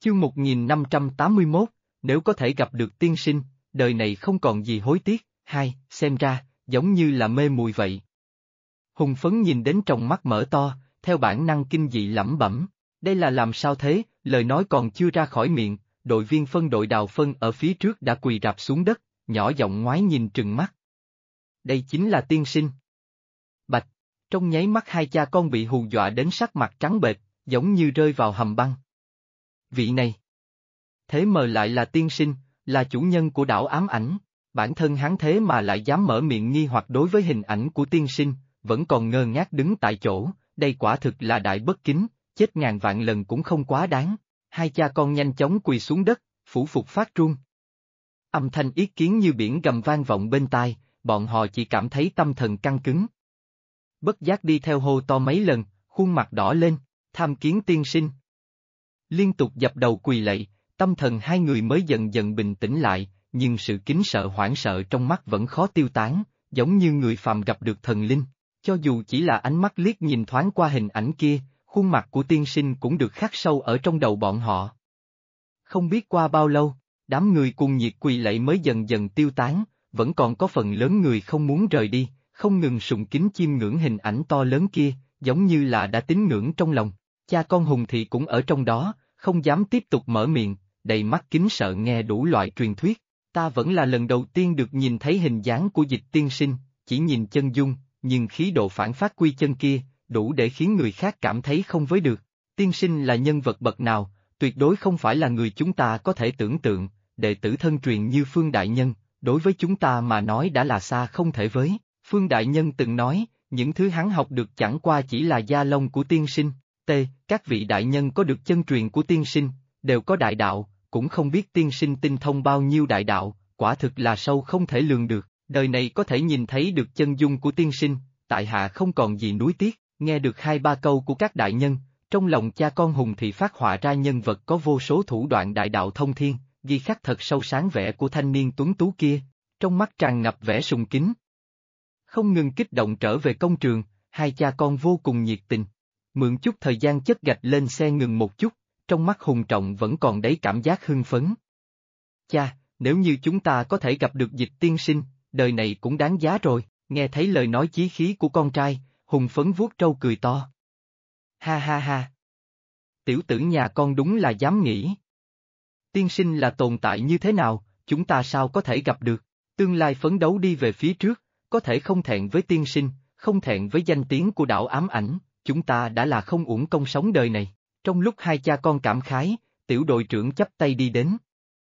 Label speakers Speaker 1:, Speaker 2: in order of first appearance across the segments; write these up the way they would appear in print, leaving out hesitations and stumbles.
Speaker 1: Chương 1581, nếu có thể gặp được tiên sinh, đời này không còn gì hối tiếc. Hai, xem ra, giống như là mê muội vậy. Hùng Phấn nhìn đến trong mắt mở to, theo bản năng kinh dị lẩm bẩm, đây là làm sao thế, lời nói còn chưa ra khỏi miệng, đội viên phân đội Đào Phân ở phía trước đã quỳ rạp xuống đất, nhỏ giọng ngoái nhìn trừng mắt. Đây chính là tiên sinh. Bạch, trong nháy mắt hai cha con bị hù dọa đến sắc mặt trắng bệch, giống như rơi vào hầm băng. Vị này, thế mờ lại là tiên sinh, là chủ nhân của đảo ám ảnh, bản thân hắn thế mà lại dám mở miệng nghi hoặc đối với hình ảnh của tiên sinh, vẫn còn ngơ ngác đứng tại chỗ, đây quả thực là đại bất kính, chết ngàn vạn lần cũng không quá đáng. Hai cha con nhanh chóng quỳ xuống đất, phủ phục phát run. Âm thanh yết kiến như biển gầm vang vọng bên tai, bọn họ chỉ cảm thấy tâm thần căng cứng. Bất giác đi theo hô to mấy lần, khuôn mặt đỏ lên, tham kiến tiên sinh. Liên tục dập đầu quỳ lạy, tâm thần hai người mới dần dần bình tĩnh lại, nhưng sự kính sợ hoảng sợ trong mắt vẫn khó tiêu tán, giống như người phàm gặp được thần linh. Cho dù chỉ là ánh mắt liếc nhìn thoáng qua hình ảnh kia, khuôn mặt của tiên sinh cũng được khắc sâu ở trong đầu bọn họ. Không biết qua bao lâu, đám người cùng nhiệt quỳ lạy mới dần dần tiêu tán, vẫn còn có phần lớn người không muốn rời đi, không ngừng sùng kính chiêm ngưỡng hình ảnh to lớn kia, giống như là đã tín ngưỡng trong lòng. Cha con Hùng Thị cũng ở trong đó, không dám tiếp tục mở miệng, đầy mắt kính sợ nghe đủ loại truyền thuyết. Ta vẫn là lần đầu tiên được nhìn thấy hình dáng của Dịch tiên sinh, chỉ nhìn chân dung, nhưng khí độ phản phát quy chân kia, đủ để khiến người khác cảm thấy không với được. Tiên sinh là nhân vật bậc nào, tuyệt đối không phải là người chúng ta có thể tưởng tượng, đệ tử thân truyền như Phương Đại Nhân, đối với chúng ta mà nói đã là xa không thể với. Phương Đại Nhân từng nói, những thứ hắn học được chẳng qua chỉ là da lông của tiên sinh. Các vị đại nhân có được chân truyền của tiên sinh, đều có đại đạo, cũng không biết tiên sinh tinh thông bao nhiêu đại đạo, quả thực là sâu không thể lường được. Đời này có thể nhìn thấy được chân dung của tiên sinh, tại hạ không còn gì nuối tiếc. Nghe được hai ba câu của các đại nhân, trong lòng cha con Hùng Thị phát họa ra nhân vật có vô số thủ đoạn đại đạo thông thiên, ghi khắc thật sâu sáng vẻ của thanh niên tuấn tú kia, trong mắt tràn ngập vẻ sùng kính. Không ngừng kích động trở về công trường, hai cha con vô cùng nhiệt tình. Mượn chút thời gian chất gạch lên xe ngừng một chút, trong mắt Hùng Trọng vẫn còn đấy cảm giác hưng phấn. Cha, nếu như chúng ta có thể gặp được Dịch tiên sinh, đời này cũng đáng giá rồi. Nghe thấy lời nói chí khí của con trai, Hùng Phấn vuốt trâu cười to. Ha ha ha. Tiểu tử nhà con đúng là dám nghĩ. Tiên sinh là tồn tại như thế nào, chúng ta sao có thể gặp được, tương lai phấn đấu đi về phía trước, có thể không thẹn với tiên sinh, không thẹn với danh tiếng của đảo ám ảnh, chúng ta đã là không uổng công sống đời này. Trong lúc hai cha con cảm khái, tiểu đội trưởng chắp tay đi đến.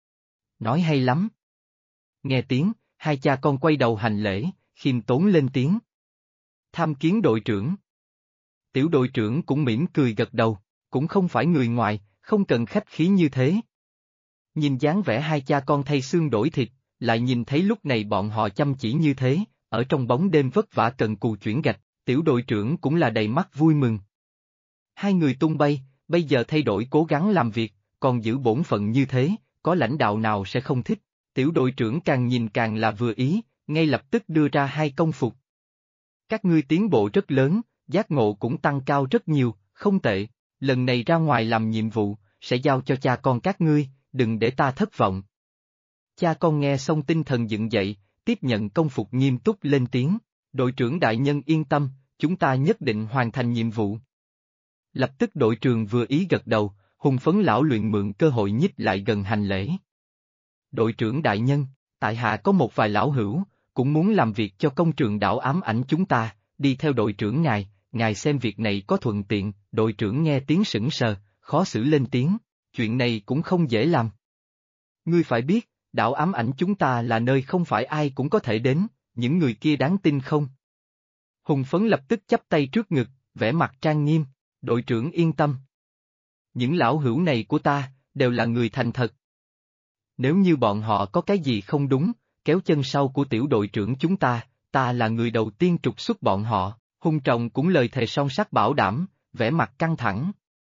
Speaker 1: Nói hay lắm. Nghe tiếng, hai cha con quay đầu hành lễ, khiêm tốn lên tiếng. Tham kiến đội trưởng. Tiểu đội trưởng cũng mỉm cười gật đầu, cũng không phải người ngoài, không cần khách khí như thế. Nhìn dáng vẻ hai cha con thay xương đổi thịt, lại nhìn thấy lúc này bọn họ chăm chỉ như thế, ở trong bóng đêm vất vả cần cù chuyển gạch, tiểu đội trưởng cũng là đầy mắt vui mừng. Hai người tung bay, bây giờ thay đổi cố gắng làm việc, còn giữ bổn phận như thế, có lãnh đạo nào sẽ không thích. Tiểu đội trưởng càng nhìn càng là vừa ý, ngay lập tức đưa ra hai công phục. Các ngươi tiến bộ rất lớn, giác ngộ cũng tăng cao rất nhiều, không tệ, lần này ra ngoài làm nhiệm vụ, sẽ giao cho cha con các ngươi, đừng để ta thất vọng. Cha con nghe xong tinh thần dựng dậy, tiếp nhận công phục nghiêm túc lên tiếng, đội trưởng đại nhân yên tâm, chúng ta nhất định hoàn thành nhiệm vụ. Lập tức đội trưởng vừa ý gật đầu, Hùng Phấn lão luyện mượn cơ hội nhích lại gần hành lễ. Đội trưởng đại nhân, tại hạ có một vài lão hữu, cũng muốn làm việc cho công trường đảo ám ảnh chúng ta, đi theo đội trưởng ngài xem việc này có thuận tiện. Đội trưởng nghe tiếng sững sờ, khó xử lên tiếng, chuyện này cũng không dễ làm. Ngươi phải biết, đảo ám ảnh chúng ta là nơi không phải ai cũng có thể đến, những người kia đáng tin không? Hùng Phấn lập tức chắp tay trước ngực, vẻ mặt trang nghiêm, đội trưởng yên tâm. Những lão hữu này của ta, đều là người thành thật. Nếu như bọn họ có cái gì không đúng, kéo chân sau của tiểu đội trưởng chúng ta là người đầu tiên trục xuất bọn họ. Hùng Trọng cũng lời thề son sắt bảo đảm, vẻ mặt căng thẳng.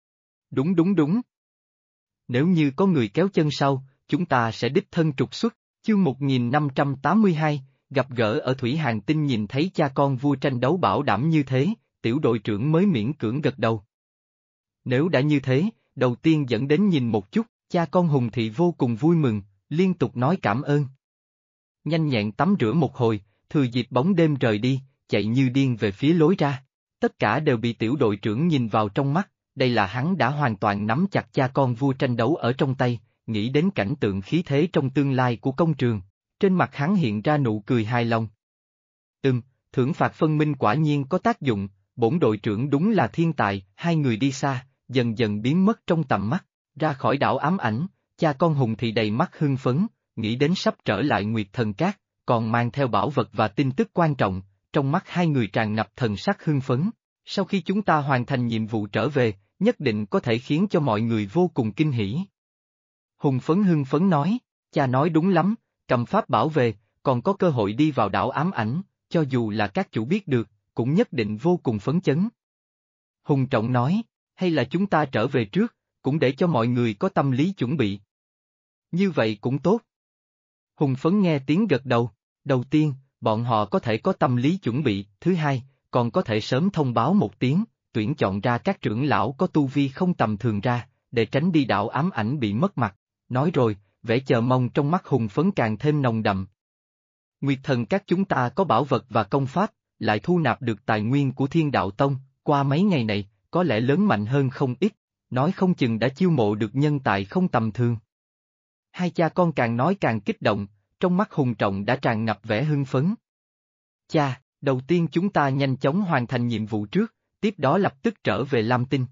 Speaker 1: Đúng. Nếu như có người kéo chân sau, chúng ta sẽ đích thân trục xuất. Chương 1582, gặp gỡ ở Thủy Hàn Tinh nhìn thấy cha con vua tranh đấu bảo đảm như thế, tiểu đội trưởng mới miễn cưỡng gật đầu. Nếu đã như thế, đầu tiên dẫn đến nhìn một chút, cha con Hùng Thị vô cùng vui mừng, liên tục nói cảm ơn. Nhanh nhẹn tắm rửa một hồi, thừa dịp bóng đêm rời đi, chạy như điên về phía lối ra. Tất cả đều bị tiểu đội trưởng nhìn vào trong mắt, đây là hắn đã hoàn toàn nắm chặt cha con vua tranh đấu ở trong tay, nghĩ đến cảnh tượng khí thế trong tương lai của công trường. Trên mặt hắn hiện ra nụ cười hài lòng. Thưởng phạt phân minh quả nhiên có tác dụng, bổn đội trưởng đúng là thiên tài. Hai người đi xa, dần dần biến mất trong tầm mắt, ra khỏi đảo ám ảnh, cha con Hùng Thị đầy mắt hưng phấn, nghĩ đến sắp trở lại Nguyệt Thần Cát, còn mang theo bảo vật và tin tức quan trọng, trong mắt hai người tràn ngập thần sắc hưng phấn. Sau khi chúng ta hoàn thành nhiệm vụ trở về, nhất định có thể khiến cho mọi người vô cùng kinh hỉ. Hùng hưng phấn nói, cha nói đúng lắm, cầm pháp bảo về, còn có cơ hội đi vào đảo ám ảnh, cho dù là các chủ biết được, cũng nhất định vô cùng phấn chấn. Hùng Trọng nói, hay là chúng ta trở về trước, cũng để cho mọi người có tâm lý chuẩn bị. Như vậy cũng tốt. Hùng Phấn nghe tiếng gật đầu, đầu tiên, bọn họ có thể có tâm lý chuẩn bị, thứ hai, còn có thể sớm thông báo một tiếng, tuyển chọn ra các trưởng lão có tu vi không tầm thường ra, để tránh đi đảo ám ảnh bị mất mặt. Nói rồi, vẻ chờ mong trong mắt Hùng Phấn càng thêm nồng đậm. Nguyệt Thần Các chúng ta có bảo vật và công pháp, lại thu nạp được tài nguyên của Thiên Đạo Tông, qua mấy ngày này, có lẽ lớn mạnh hơn không ít, nói không chừng đã chiêu mộ được nhân tài không tầm thường. Hai cha con càng nói càng kích động, trong mắt Hùng Trọng đã tràn ngập vẻ hưng phấn. Cha, đầu tiên chúng ta nhanh chóng hoàn thành nhiệm vụ trước, tiếp đó lập tức trở về Lam Tinh.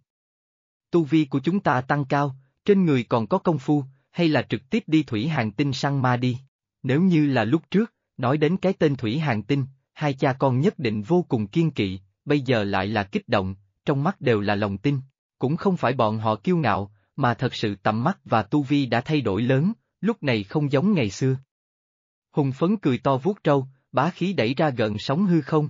Speaker 1: Tu vi của chúng ta tăng cao, trên người còn có công phu, hay là trực tiếp đi Thủy Hàng Tinh săn ma đi. Nếu như là lúc trước, nói đến cái tên Thủy Hàng Tinh, hai cha con nhất định vô cùng kiên kỵ, bây giờ lại là kích động, trong mắt đều là lòng tin. Cũng không phải bọn họ kiêu ngạo, mà thật sự tầm mắt và tu vi đã thay đổi lớn, lúc này không giống ngày xưa. Hùng Phấn cười to vuốt râu, bá khí đẩy ra gợn sóng hư không.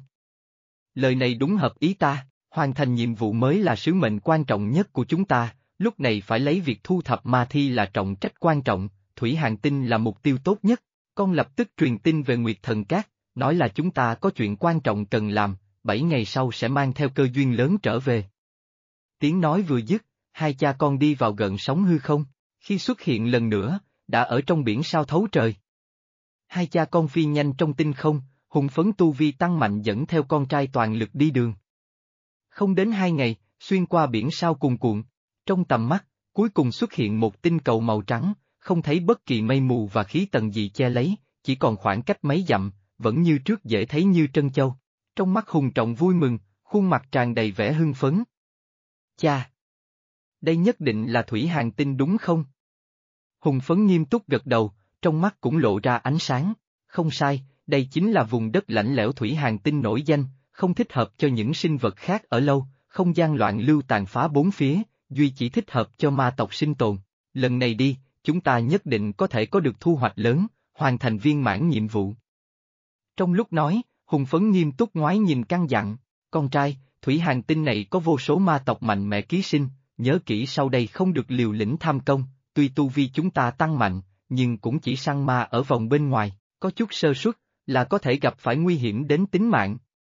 Speaker 1: Lời này đúng hợp ý ta, hoàn thành nhiệm vụ mới là sứ mệnh quan trọng nhất của chúng ta, lúc này phải lấy việc thu thập ma thi là trọng trách quan trọng, Thủy Hàng Tinh là mục tiêu tốt nhất. Con lập tức truyền tin về Nguyệt Thần Cát, nói là chúng ta có chuyện quan trọng cần làm, 7 ngày sau sẽ mang theo cơ duyên lớn trở về. Tiếng nói vừa dứt, hai cha con đi vào gợn sóng hư không, khi xuất hiện lần nữa, đã ở trong biển sao thấu trời. Hai cha con phi nhanh trong tinh không, Hùng Phấn tu vi tăng mạnh dẫn theo con trai toàn lực đi đường. Không đến 2 ngày, xuyên qua biển sao cuồn cuộn, trong tầm mắt, cuối cùng xuất hiện một tinh cầu màu trắng, không thấy bất kỳ mây mù và khí tầng gì che lấy, chỉ còn khoảng cách mấy dặm, vẫn như trước dễ thấy như trân châu. Trong mắt Hùng Trọng vui mừng, khuôn mặt tràn đầy vẻ hưng phấn. Cha! Đây nhất định là Thủy Hàng Tinh đúng không? Hùng Phấn nghiêm túc gật đầu, trong mắt cũng lộ ra ánh sáng. Không sai, đây chính là vùng đất lạnh lẽo Thủy Hàng Tinh nổi danh, không thích hợp cho những sinh vật khác ở lâu, không gian loạn lưu tàn phá bốn phía, duy chỉ thích hợp cho ma tộc sinh tồn. Lần này đi, chúng ta nhất định có thể có được thu hoạch lớn, hoàn thành viên mãn nhiệm vụ. Trong lúc nói, Hùng Phấn nghiêm túc ngoái nhìn căn dặn, con trai, Thủy Hàng Tinh này có vô số ma tộc mạnh mẽ ký sinh, nhớ kỹ sau đây không được liều lĩnh tham công, tuy tu vi chúng ta tăng mạnh, nhưng cũng chỉ săn ma ở vòng bên ngoài, có chút sơ suất, là có thể gặp phải nguy hiểm đến tính mạng.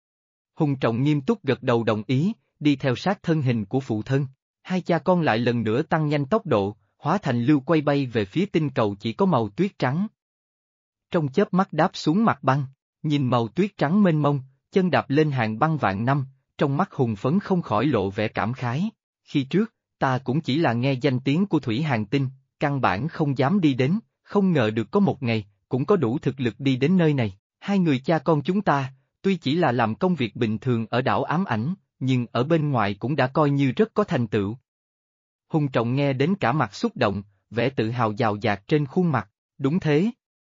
Speaker 1: Hùng Trọng nghiêm túc gật đầu đồng ý, đi theo sát thân hình của phụ thân, hai cha con lại lần nữa tăng nhanh tốc độ, hóa thành lưu quay bay về phía tinh cầu chỉ có màu tuyết trắng. Trong chớp mắt đáp xuống mặt băng, nhìn màu tuyết trắng mênh mông, chân đạp lên hàng băng vạn năm, trong mắt Hùng Phấn không khỏi lộ vẻ cảm khái. Khi trước, ta cũng chỉ là nghe danh tiếng của Thủy Hàng Tinh, căn bản không dám đi đến, không ngờ được có một ngày, cũng có đủ thực lực đi đến nơi này. Hai người cha con chúng ta, tuy chỉ là làm công việc bình thường ở đảo ám ảnh, nhưng ở bên ngoài cũng đã coi như rất có thành tựu. Hùng Trọng nghe đến cả mặt xúc động, vẻ tự hào dào dạt trên khuôn mặt, đúng thế.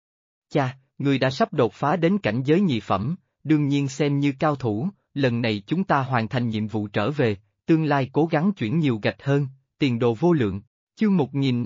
Speaker 1: Cha, người đã sắp đột phá đến cảnh giới nhị phẩm, đương nhiên xem như cao thủ, lần này chúng ta hoàn thành nhiệm vụ trở về, tương lai cố gắng chuyển nhiều gạch hơn, tiền đồ vô lượng. Chương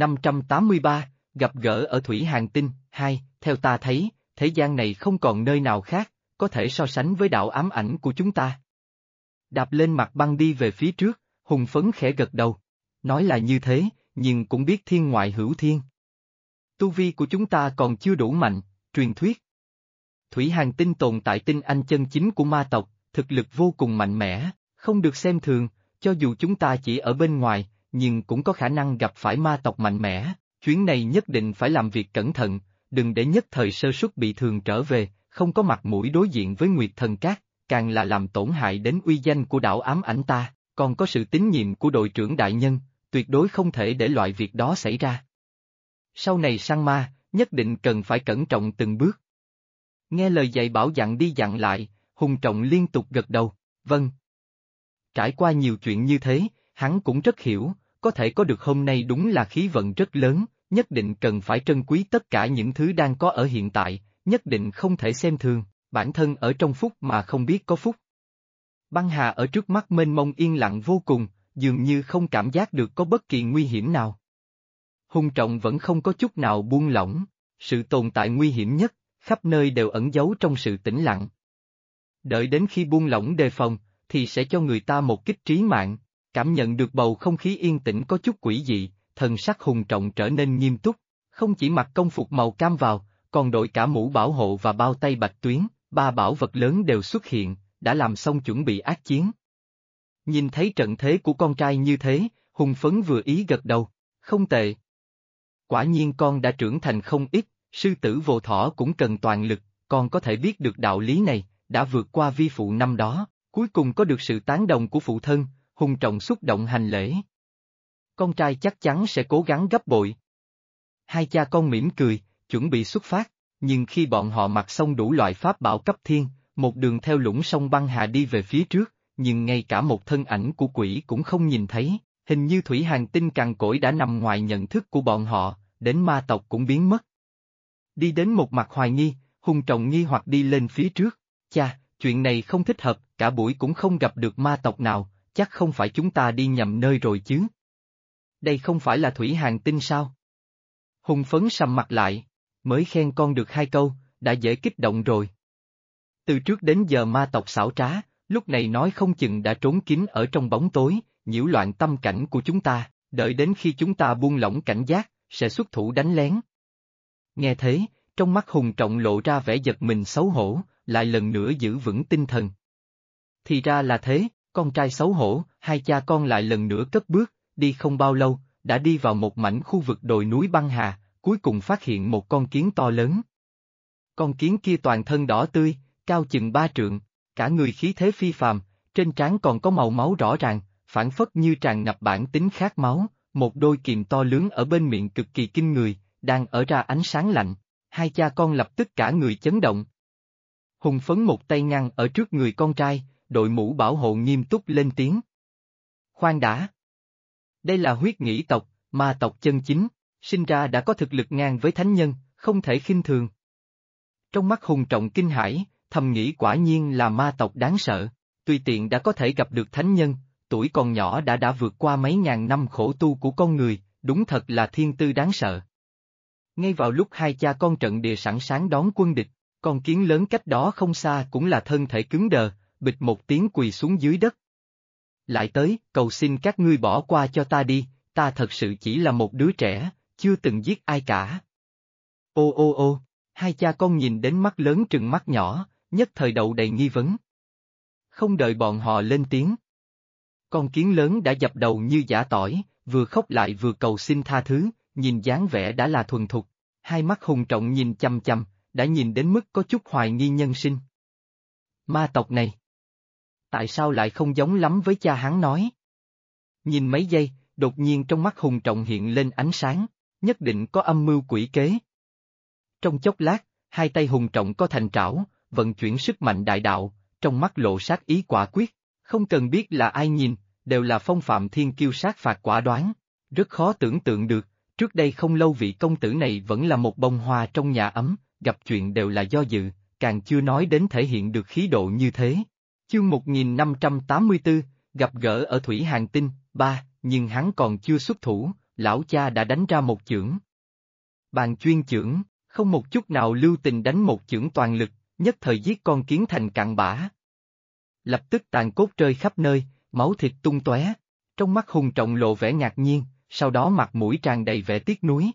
Speaker 1: 1583, gặp gỡ ở Thủy Hàng Tinh, 2, theo ta thấy, thế gian này không còn nơi nào khác, có thể so sánh với đảo ám ảnh của chúng ta. Đạp lên mặt băng đi về phía trước, Hùng Phấn khẽ gật đầu. Nói là như thế, nhưng cũng biết thiên ngoại hữu thiên. Tu vi của chúng ta còn chưa đủ mạnh, truyền thuyết. Thủy Hàng Tinh tồn tại tinh anh chân chính của ma tộc, thực lực vô cùng mạnh mẽ, không được xem thường, cho dù chúng ta chỉ ở bên ngoài, nhưng cũng có khả năng gặp phải ma tộc mạnh mẽ, chuyến này nhất định phải làm việc cẩn thận, đừng để nhất thời sơ suất bị thường trở về, không có mặt mũi đối diện với Nguyệt Thần Các, càng là làm tổn hại đến uy danh của đảo ám ảnh ta, còn có sự tín nhiệm của đội trưởng đại nhân, tuyệt đối không thể để loại việc đó xảy ra. Sau này săn ma, nhất định cần phải cẩn trọng từng bước. Nghe lời dạy bảo dặn đi dặn lại, Hùng Trọng liên tục gật đầu, vâng. Trải qua nhiều chuyện như thế, hắn cũng rất hiểu, có thể có được hôm nay đúng là khí vận rất lớn, nhất định cần phải trân quý tất cả những thứ đang có ở hiện tại, nhất định không thể xem thường, bản thân ở trong phúc mà không biết có phúc. Băng hà ở trước mắt mênh mông yên lặng vô cùng, dường như không cảm giác được có bất kỳ nguy hiểm nào. Hùng Trọng vẫn không có chút nào buông lỏng, sự tồn tại nguy hiểm nhất, khắp nơi đều ẩn giấu trong sự tĩnh lặng. Đợi đến khi buông lỏng đề phòng, thì sẽ cho người ta một kích trí mạng, cảm nhận được bầu không khí yên tĩnh có chút quỷ dị, thần sắc Hùng Trọng trở nên nghiêm túc, không chỉ mặc công phục màu cam vào, còn đội cả mũ bảo hộ và bao tay bạch tuyến, ba bảo vật lớn đều xuất hiện, đã làm xong chuẩn bị ác chiến. Nhìn thấy trận thế của con trai như thế, Hùng Phấn vừa ý gật đầu, không tệ. Quả nhiên con đã trưởng thành không ít, sư tử vô thỏ cũng cần toàn lực, con có thể biết được đạo lý này, đã vượt qua vi phụ năm đó, cuối cùng có được sự tán đồng của phụ thân, Hùng Trọng xúc động hành lễ. Con trai chắc chắn sẽ cố gắng gấp bội. Hai cha con mỉm cười, chuẩn bị xuất phát, nhưng khi bọn họ mặc xong đủ loại pháp bảo cấp thiên, một đường theo lũng sông băng hà đi về phía trước, nhưng ngay cả một thân ảnh của quỷ cũng không nhìn thấy, hình như thủy hành tinh cằn cỗi đã nằm ngoài nhận thức của bọn họ, đến ma tộc cũng biến mất. Đi đến một mặt hoài nghi, Hùng Trọng nghi hoặc đi lên phía trước, cha, chuyện này không thích hợp, cả buổi cũng không gặp được ma tộc nào, chắc không phải chúng ta đi nhầm nơi rồi chứ. Đây không phải là thủy hành tinh sao? Hùng Phấn sầm mặt lại, mới khen con được 2 câu, đã dễ kích động rồi. Từ trước đến giờ ma tộc xảo trá, lúc này nói không chừng đã trốn kín ở trong bóng tối, nhiễu loạn tâm cảnh của chúng ta, đợi đến khi chúng ta buông lỏng cảnh giác, sẽ xuất thủ đánh lén. Nghe thế, trong mắt Hùng Trọng lộ ra vẻ giật mình xấu hổ, lại lần nữa giữ vững tinh thần. Thì ra là thế, con trai xấu hổ, hai cha con lại lần nữa cất bước, đi không bao lâu, đã đi vào một mảnh khu vực đồi núi băng hà, cuối cùng phát hiện một con kiến to lớn. Con kiến kia toàn thân đỏ tươi, cao chừng 3 trượng, cả người khí thế phi phàm, trên trán còn có màu máu rõ ràng, phảng phất như tràn ngập bản tính khát máu, một đôi kìm to lớn ở bên miệng cực kỳ kinh người, đang ở ra ánh sáng lạnh, hai cha con lập tức cả người chấn động. Hùng Phấn một tay ngăn ở trước người con trai, đội mũ bảo hộ nghiêm túc lên tiếng. Khoan đã! Đây là huyết nghĩ tộc, ma tộc chân chính, sinh ra đã có thực lực ngang với thánh nhân, không thể khinh thường. Trong mắt Hùng Trọng kinh hãi, thầm nghĩ quả nhiên là ma tộc đáng sợ, tùy tiện đã có thể gặp được thánh nhân, tuổi còn nhỏ đã vượt qua mấy ngàn năm khổ tu của con người, đúng thật là thiên tư đáng sợ. Ngay vào lúc hai cha con trận địa sẵn sàng đón quân địch, con kiến lớn cách đó không xa cũng là thân thể cứng đờ, bịch một tiếng quỳ xuống dưới đất. Lại tới, cầu xin các ngươi bỏ qua cho ta đi, ta thật sự chỉ là một đứa trẻ, chưa từng giết ai cả. Ô ô ô, hai cha con nhìn đến mắt lớn trừng mắt nhỏ, nhất thời đậu đầy nghi vấn. Không đợi bọn họ lên tiếng. Con kiến lớn đã dập đầu như giã tỏi, vừa khóc lại vừa cầu xin tha thứ, nhìn dáng vẻ đã là thuần thục, hai mắt Hùng Trọng nhìn chằm chằm, đã nhìn đến mức có chút hoài nghi nhân sinh. Ma tộc này, tại sao lại không giống lắm với cha hắn nói? Nhìn mấy giây, đột nhiên trong mắt Hùng Trọng hiện lên ánh sáng, nhất định có âm mưu quỷ kế. Trong chốc lát, hai tay Hùng Trọng co thành trảo, vận chuyển sức mạnh đại đạo, trong mắt lộ sát ý quả quyết, không cần biết là ai nhìn, đều là phong phạm thiên kiêu sát phạt quả đoán, rất khó tưởng tượng được, trước đây không lâu vị công tử này vẫn là một bông hoa trong nhà ấm, gặp chuyện đều là do dự, càng chưa nói đến thể hiện được khí độ như thế. Chương 1584, gặp gỡ ở Thủy Hành Tinh, 3, nhưng hắn còn chưa xuất thủ, lão cha đã đánh ra một chưởng. Bàn chuyên chưởng, không một chút nào lưu tình đánh một chưởng toàn lực, nhất thời giết con kiến thành cặn bã. Lập tức tàn cốt rơi khắp nơi, máu thịt tung tóe, trong mắt Hùng Trọng lộ vẻ ngạc nhiên, sau đó mặt mũi tràn đầy vẻ tiếc nuối.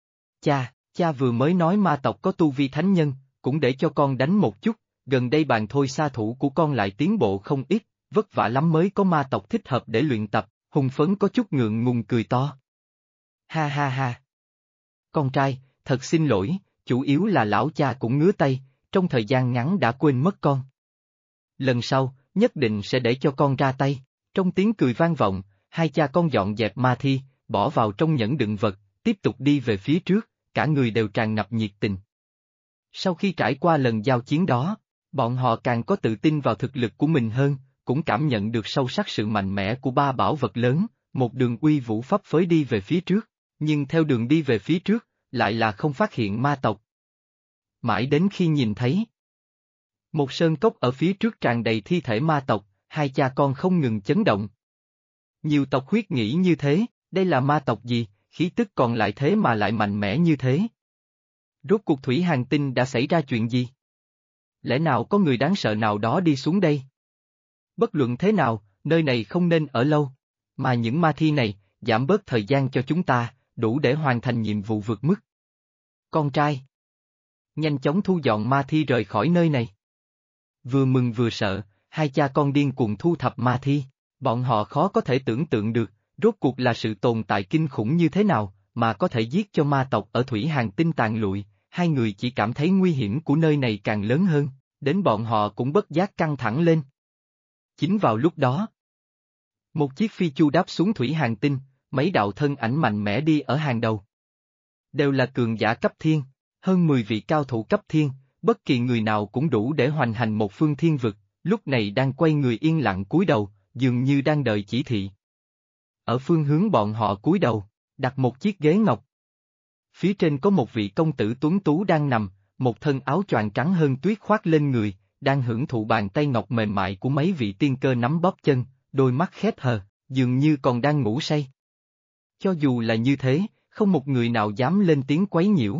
Speaker 1: Cha vừa mới nói ma tộc có tu vi thánh nhân, cũng để cho con đánh một chút, gần đây bàn thôi sa thủ của con lại tiến bộ không ít, vất vả lắm mới có ma tộc thích hợp để luyện tập, Hùng Phấn có chút ngượng ngùng cười to. Ha ha ha. Con trai, thật xin lỗi, chủ yếu là lão cha cũng ngứa tay, trong thời gian ngắn đã quên mất con. Lần sau, nhất định sẽ để cho con ra tay. Trong tiếng cười vang vọng, hai cha con dọn dẹp ma thi, bỏ vào trong nhẫn đựng vật, tiếp tục đi về phía trước, cả người đều tràn ngập nhiệt tình. Sau khi trải qua lần giao chiến đó, bọn họ càng có tự tin vào thực lực của mình hơn, cũng cảm nhận được sâu sắc sự mạnh mẽ của ba bảo vật lớn, một đường uy vũ phấp phới đi về phía trước, nhưng theo đường đi về phía trước, lại là không phát hiện ma tộc. Mãi đến khi nhìn thấy một sơn cốc ở phía trước tràn đầy thi thể ma tộc, hai cha con không ngừng chấn động. Nhiều tộc huyết nghĩ như thế, đây là ma tộc gì, khí tức còn lại thế mà lại mạnh mẽ như thế. Rốt cuộc Thủy Hàn Tinh đã xảy ra chuyện gì? Lẽ nào có người đáng sợ nào đó đi xuống đây? Bất luận thế nào, nơi này không nên ở lâu, mà những ma thi này, giảm bớt thời gian cho chúng ta, đủ để hoàn thành nhiệm vụ vượt mức. Con trai, nhanh chóng thu dọn ma thi rời khỏi nơi này. Vừa mừng vừa sợ, hai cha con điên cuồng thu thập ma thi, bọn họ khó có thể tưởng tượng được, rốt cuộc là sự tồn tại kinh khủng như thế nào, mà có thể giết cho ma tộc ở Thủy Hàn Tinh tàn lụi, hai người chỉ cảm thấy nguy hiểm của nơi này càng lớn hơn, đến bọn họ cũng bất giác căng thẳng lên. Chính vào lúc đó, một chiếc phi chu đáp xuống Thủy Hàn Tinh, mấy đạo thân ảnh mạnh mẽ đi ở hàng đầu. Đều là cường giả cấp thiên, hơn 10 vị cao thủ cấp thiên, bất kỳ người nào cũng đủ để hoành hành một phương thiên vực, lúc này đang quay người yên lặng cúi đầu, dường như đang đợi chỉ thị. Ở phương hướng bọn họ cúi đầu, đặt một chiếc ghế ngọc. Phía trên có một vị công tử tuấn tú đang nằm, một thân áo choàng trắng hơn tuyết khoác lên người, đang hưởng thụ bàn tay ngọc mềm mại của mấy vị tiên cơ nắm bóp chân, đôi mắt khép hờ, dường như còn đang ngủ say. Cho dù là như thế, không một người nào dám lên tiếng quấy nhiễu.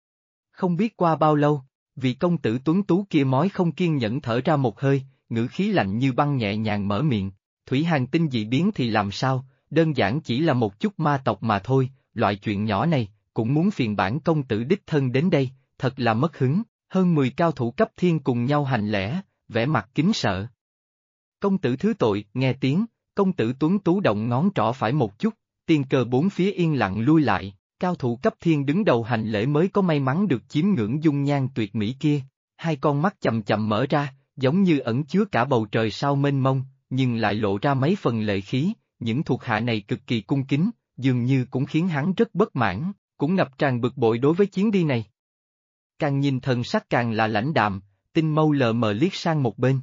Speaker 1: Không biết qua bao lâu, vị công tử tuấn tú kia mói không kiên nhẫn thở ra một hơi, ngữ khí lạnh như băng nhẹ nhàng mở miệng, Thủy Hàn Tinh dị biến thì làm sao, đơn giản chỉ là một chút ma tộc mà thôi, loại chuyện nhỏ này, cũng muốn phiền bản công tử đích thân đến đây, thật là mất hứng, hơn 10 cao thủ cấp thiên cùng nhau hành lễ, vẻ mặt kính sợ. Công tử thứ tội, nghe tiếng, công tử tuấn tú động ngón trỏ phải một chút, tiên cơ bốn phía yên lặng lui lại, cao thủ cấp thiên đứng đầu hành lễ mới có may mắn được chiếm ngưỡng dung nhan tuyệt mỹ kia, hai con mắt chậm chậm mở ra, giống như ẩn chứa cả bầu trời sao mênh mông, nhưng lại lộ ra mấy phần lệ khí, những thuộc hạ này cực kỳ cung kính, dường như cũng khiến hắn rất bất mãn, cũng ngập tràn bực bội đối với chuyến đi này. Càng nhìn thần sắc càng là lãnh đạm, tinh mâu lờ mờ liếc sang một bên.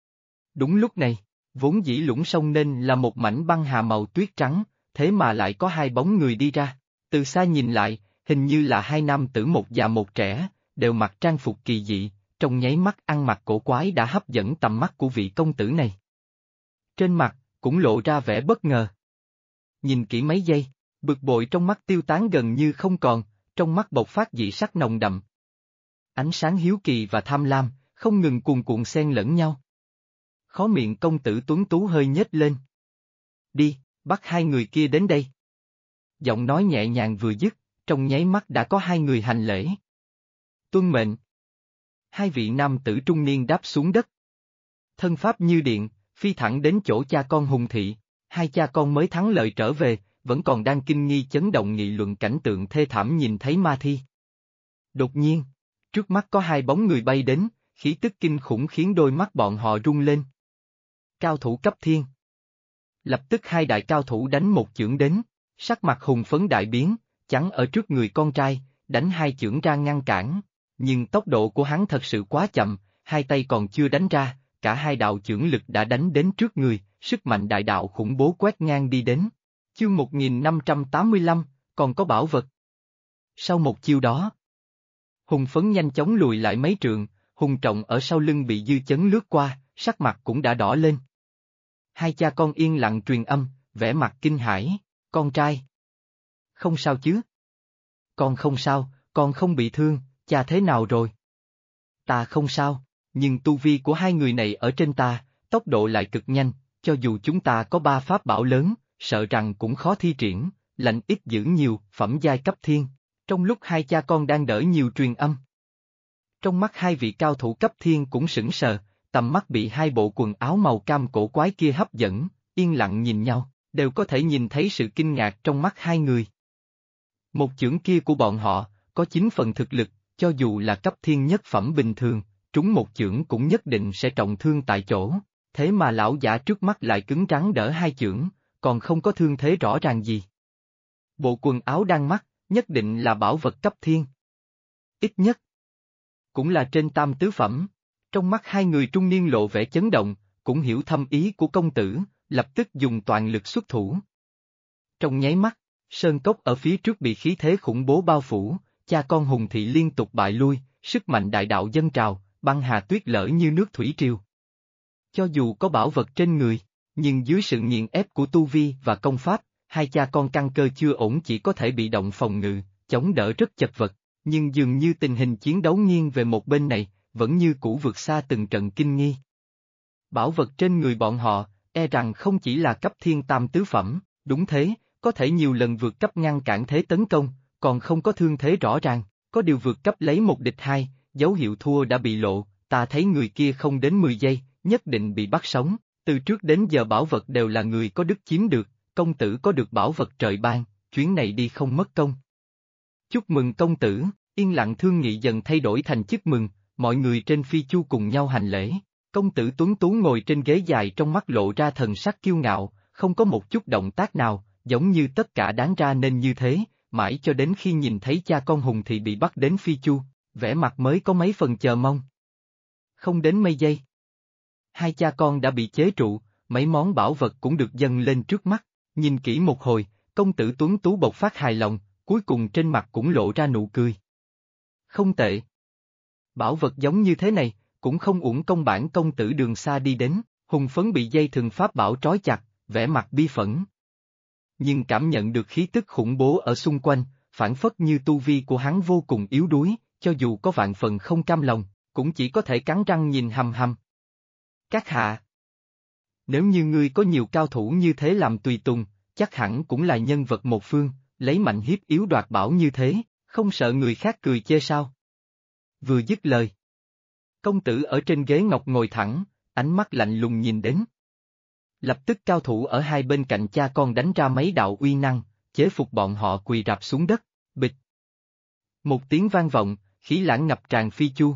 Speaker 1: Đúng lúc này, vốn dĩ lũng sông nên là một mảnh băng hà màu tuyết trắng, thế mà lại có hai bóng người đi ra, từ xa nhìn lại, hình như là hai nam tử một già một trẻ, đều mặc trang phục kỳ dị, trong nháy mắt ăn mặc cổ quái đã hấp dẫn tầm mắt của vị công tử này. Trên mặt, cũng lộ ra vẻ bất ngờ. Nhìn kỹ mấy giây, bực bội trong mắt tiêu tán gần như không còn, trong mắt bộc phát dị sắc nồng đậm. Ánh sáng hiếu kỳ và tham lam, không ngừng cuồn cuộn xen lẫn nhau. Khóe miệng công tử tuấn tú hơi nhếch lên. Đi, bắt hai người kia đến đây. Giọng nói nhẹ nhàng vừa dứt, trong nháy mắt đã có hai người hành lễ. Tuân mệnh. Hai vị nam tử trung niên đáp xuống đất. Thân pháp như điện, phi thẳng đến chỗ cha con Hùng Thị, hai cha con mới thắng lợi trở về, vẫn còn đang kinh nghi chấn động nghị luận cảnh tượng thê thảm nhìn thấy ma thi. Đột nhiên, trước mắt có hai bóng người bay đến, khí tức kinh khủng khiến đôi mắt bọn họ rung lên. Cao thủ cấp thiên. Lập tức hai đại cao thủ đánh một chưởng đến, sắc mặt Hùng Phấn đại biến, chắn ở trước người con trai, đánh hai chưởng ra ngăn cản, nhưng tốc độ của hắn thật sự quá chậm, hai tay còn chưa đánh ra, cả hai đạo chưởng lực đã đánh đến trước người, sức mạnh đại đạo khủng bố quét ngang đi đến. Chương 1585, còn có bảo vật. Sau một chiêu đó, Hùng Phấn nhanh chóng lùi lại mấy trượng, Hùng Trọng ở sau lưng bị dư chấn lướt qua, sắc mặt cũng đã đỏ lên. Hai cha con yên lặng truyền âm, vẻ mặt kinh hãi, con trai. Không sao chứ? Con không sao, con không bị thương, cha thế nào rồi? Ta không sao, nhưng tu vi của hai người này ở trên ta, tốc độ lại cực nhanh, cho dù chúng ta có ba pháp bảo lớn, sợ rằng cũng khó thi triển, lạnh ít giữ nhiều, phẩm giai cấp thiên. Trong lúc hai cha con đang đỡ nhiều truyền âm, trong mắt hai vị cao thủ cấp thiên cũng sững sờ, tầm mắt bị hai bộ quần áo màu cam cổ quái kia hấp dẫn, yên lặng nhìn nhau, đều có thể nhìn thấy sự kinh ngạc trong mắt hai người. Một chưởng kia của bọn họ, có 9 phần thực lực, cho dù là cấp thiên nhất phẩm bình thường, trúng một chưởng cũng nhất định sẽ trọng thương tại chỗ, thế mà lão giả trước mắt lại cứng rắn đỡ hai chưởng, còn không có thương thế rõ ràng gì. Bộ quần áo đang mắc, nhất định là bảo vật cấp thiên. Ít nhất, cũng là trên tam tứ phẩm. Trong mắt hai người trung niên lộ vẻ chấn động, cũng hiểu thâm ý của công tử, lập tức dùng toàn lực xuất thủ. Trong nháy mắt, sơn cốc ở phía trước bị khí thế khủng bố bao phủ, cha con Hùng Thị liên tục bại lui, sức mạnh đại đạo dâng trào, băng hà tuyết lở như nước thủy triều. Cho dù có bảo vật trên người, nhưng dưới sự nghiền ép của tu vi và công pháp, hai cha con căn cơ chưa ổn chỉ có thể bị động phòng ngự, chống đỡ rất chật vật, nhưng dường như tình hình chiến đấu nghiêng về một bên này, vẫn như cũ vượt xa từng trận kinh nghi. Bảo vật trên người bọn họ, e rằng không chỉ là cấp thiên tam tứ phẩm, đúng thế, có thể nhiều lần vượt cấp ngăn cản thế tấn công, còn không có thương thế rõ ràng, có điều vượt cấp lấy một địch hai, dấu hiệu thua đã bị lộ, ta thấy người kia không đến 10 giây, nhất định bị bắt sống, từ trước đến giờ bảo vật đều là người có đức chiếm được, công tử có được bảo vật trời ban, chuyến này đi không mất công. Chúc mừng công tử, yên lặng thương nghị dần thay đổi thành chúc mừng, mọi người trên phi chu cùng nhau hành lễ. Công tử tuấn tú ngồi trên ghế dài trong mắt lộ ra thần sắc kiêu ngạo, không có một chút động tác nào, giống như tất cả đáng ra nên như thế, mãi cho đến khi nhìn thấy cha con Hùng Thị bị bắt đến phi chu, vẻ mặt mới có mấy phần chờ mong. Không đến mấy giây, hai cha con đã bị chế trụ, mấy món bảo vật cũng được dâng lên trước mắt, nhìn kỹ một hồi, công tử tuấn tú bộc phát hài lòng, cuối cùng trên mặt cũng lộ ra nụ cười. Không tệ. Bảo vật giống như thế này, cũng không uổng công bản công tử đường xa đi đến, Hùng Phấn bị dây thừng pháp bảo trói chặt, vẻ mặt bi phẫn. Nhưng cảm nhận được khí tức khủng bố ở xung quanh, phản phất như tu vi của hắn vô cùng yếu đuối, cho dù có vạn phần không cam lòng, cũng chỉ có thể cắn răng nhìn hằm hằm. Các hạ, nếu như ngươi có nhiều cao thủ như thế làm tùy tùng, chắc hẳn cũng là nhân vật một phương, lấy mạnh hiếp yếu đoạt bảo như thế, không sợ người khác cười chê sao? Vừa dứt lời, công tử ở trên ghế ngọc ngồi thẳng, ánh mắt lạnh lùng nhìn đến. Lập tức cao thủ ở hai bên cạnh cha con đánh ra mấy đạo uy năng, chế phục bọn họ quỳ rạp xuống đất, bịch. Một tiếng vang vọng, khí lãng ngập tràn phi chu.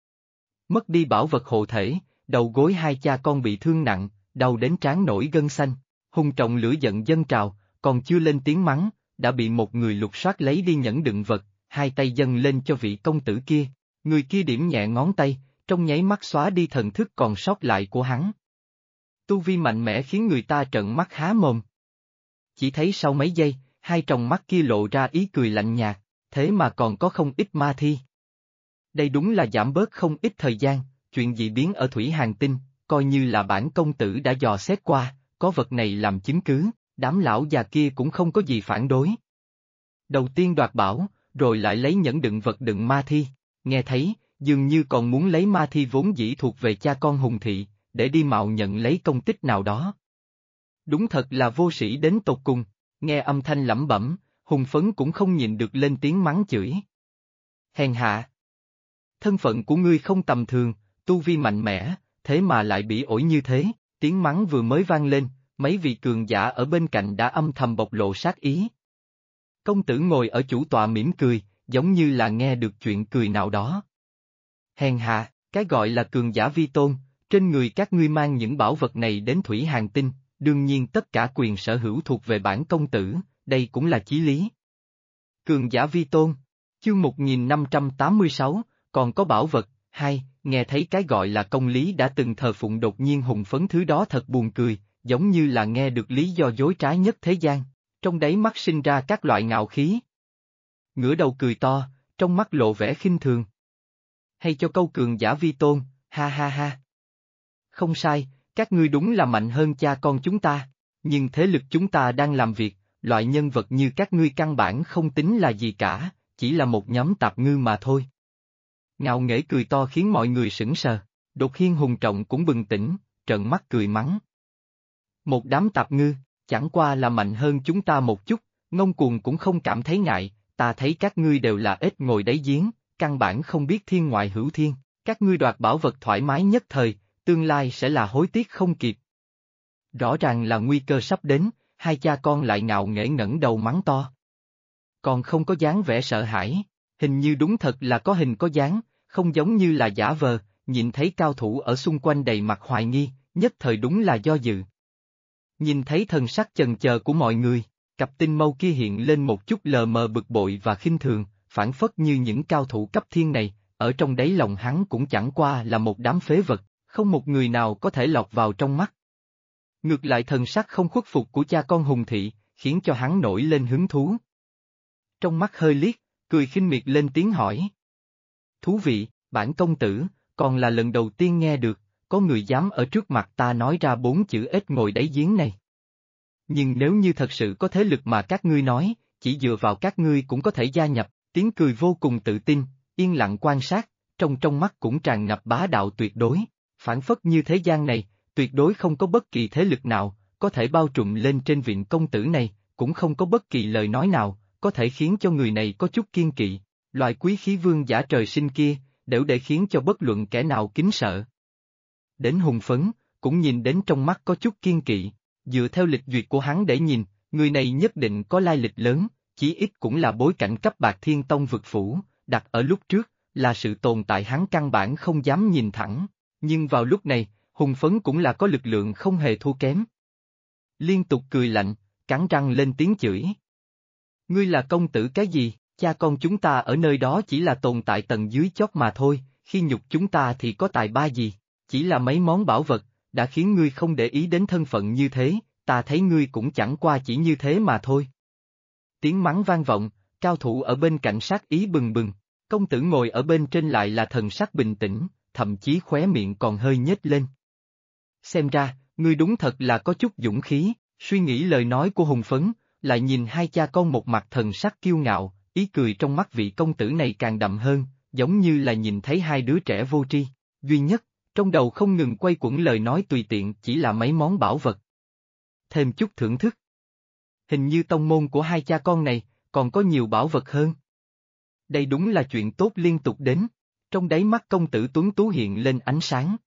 Speaker 1: Mất đi bảo vật hộ thể, đầu gối hai cha con bị thương nặng, đau đến trán nổi gân xanh, Hùng Trọng lửa giận dâng trào, còn chưa lên tiếng mắng, đã bị một người lục soát lấy đi nhẫn đựng vật, hai tay dâng lên cho vị công tử kia, người kia điểm nhẹ ngón tay, trong nháy mắt xóa đi thần thức còn sót lại của hắn. Tu vi mạnh mẽ khiến người ta trợn mắt há mồm. Chỉ thấy sau mấy giây, hai tròng mắt kia lộ ra ý cười lạnh nhạt, thế mà còn có không ít ma thi. Đây đúng là giảm bớt không ít thời gian, chuyện dị biến ở Thủy Hàn Tinh, coi như là bản công tử đã dò xét qua, có vật này làm chứng cứ, đám lão già kia cũng không có gì phản đối. Đầu tiên đoạt bảo, rồi lại lấy nhẫn đựng vật đựng ma thi, nghe thấy, dường như còn muốn lấy ma thi vốn dĩ thuộc về cha con Hùng Thị, để đi mạo nhận lấy công tích nào đó. Đúng thật là vô sĩ đến tột cùng, nghe âm thanh lẩm bẩm, Hùng Phấn cũng không nhịn được lên tiếng mắng chửi. Hèn hạ! Thân phận của ngươi không tầm thường, tu vi mạnh mẽ, thế mà lại bị ổi như thế, tiếng mắng vừa mới vang lên, mấy vị cường giả ở bên cạnh đã âm thầm bộc lộ sát ý. Công tử ngồi ở chủ tọa mỉm cười, giống như là nghe được chuyện cười nào đó. Hèn hạ, cái gọi là cường giả vi tôn, trên người các ngươi mang những bảo vật này đến Thủy Hàn Tinh, đương nhiên tất cả quyền sở hữu thuộc về bản công tử, đây cũng là chí lý. Cường giả vi tôn, chương 1586, còn có bảo vật, hai, nghe thấy cái gọi là công lý đã từng thờ phụng đột nhiên Hùng Phấn thứ đó thật buồn cười, giống như là nghe được lý do dối trá nhất thế gian, trong đáy mắt sinh ra các loại ngạo khí. Ngửa đầu cười to, trong mắt lộ vẻ khinh thường. Hay cho câu cường giả vi tôn, ha ha ha. Không sai, các ngươi đúng là mạnh hơn cha con chúng ta, nhưng thế lực chúng ta đang làm việc, loại nhân vật như các ngươi căn bản không tính là gì cả, chỉ là một nhóm tạp ngư mà thôi. Ngạo nghễ cười to khiến mọi người sững sờ, đột nhiên Hùng Trọng cũng bừng tỉnh, trợn mắt cười mắng. Một đám tạp ngư, chẳng qua là mạnh hơn chúng ta một chút, ngông cuồng cũng không cảm thấy ngại, ta thấy các ngươi đều là ếch ngồi đáy giếng, căn bản không biết thiên ngoại hữu thiên, các ngươi đoạt bảo vật thoải mái nhất thời, tương lai sẽ là hối tiếc không kịp. Rõ ràng là nguy cơ sắp đến, hai cha con lại ngạo nghễ ngẩng đầu mắng to. Còn không có dáng vẻ sợ hãi, hình như đúng thật là có hình có dáng, không giống như là giả vờ, nhìn thấy cao thủ ở xung quanh đầy mặt hoài nghi, nhất thời đúng là do dự. Nhìn thấy thần sắc chần chờ của mọi người, cặp tinh mâu kia hiện lên một chút lờ mờ bực bội và khinh thường, phản phất như những cao thủ cấp thiên này, ở trong đáy lòng hắn cũng chẳng qua là một đám phế vật, không một người nào có thể lọt vào trong mắt. Ngược lại thần sắc không khuất phục của cha con Hùng Thị, khiến cho hắn nổi lên hứng thú. Trong mắt hơi liếc, cười khinh miệt lên tiếng hỏi. Thú vị, bản công tử, còn là lần đầu tiên nghe được, có người dám ở trước mặt ta nói ra 4 chữ ếch ngồi đáy giếng này. Nhưng nếu như thật sự có thế lực mà các ngươi nói, chỉ dựa vào các ngươi cũng có thể gia nhập, tiếng cười vô cùng tự tin, yên lặng quan sát, trong mắt cũng tràn ngập bá đạo tuyệt đối, phản phất như thế gian này, tuyệt đối không có bất kỳ thế lực nào, có thể bao trùm lên trên vị công tử này, cũng không có bất kỳ lời nói nào, có thể khiến cho người này có chút kiên kỵ, loại quý khí vương giả trời sinh kia, đều để khiến cho bất luận kẻ nào kính sợ. Đến Hùng Phấn, cũng nhìn đến trong mắt có chút kiên kỵ, dựa theo lịch duyệt của hắn để nhìn, người này nhất định có lai lịch lớn, chí ít cũng là bối cảnh cấp bạc thiên tông vực phủ, đặt ở lúc trước, là sự tồn tại hắn căn bản không dám nhìn thẳng, nhưng vào lúc này, Hùng Phấn cũng là có lực lượng không hề thua kém. Liên tục cười lạnh, cắn răng lên tiếng chửi. Ngươi là công tử cái gì, cha con chúng ta ở nơi đó chỉ là tồn tại tầng dưới chót mà thôi, khi nhục chúng ta thì có tài ba gì, chỉ là mấy món bảo vật, đã khiến ngươi không để ý đến thân phận như thế, ta thấy ngươi cũng chẳng qua chỉ như thế mà thôi. Tiếng mắng vang vọng, cao thủ ở bên cạnh sát ý bừng bừng, công tử ngồi ở bên trên lại là thần sắc bình tĩnh, thậm chí khóe miệng còn hơi nhếch lên. Xem ra, ngươi đúng thật là có chút dũng khí, suy nghĩ lời nói của Hùng Phấn, lại nhìn hai cha con một mặt thần sắc kiêu ngạo, ý cười trong mắt vị công tử này càng đậm hơn, giống như là nhìn thấy hai đứa trẻ vô tri, duy nhất, trong đầu không ngừng quay quẩn lời nói tùy tiện chỉ là mấy món bảo vật. Thêm chút thưởng thức. Hình như tông môn của hai cha con này, còn có nhiều bảo vật hơn. Đây đúng là chuyện tốt liên tục đến, trong đáy mắt công tử tuấn tú hiện lên ánh sáng.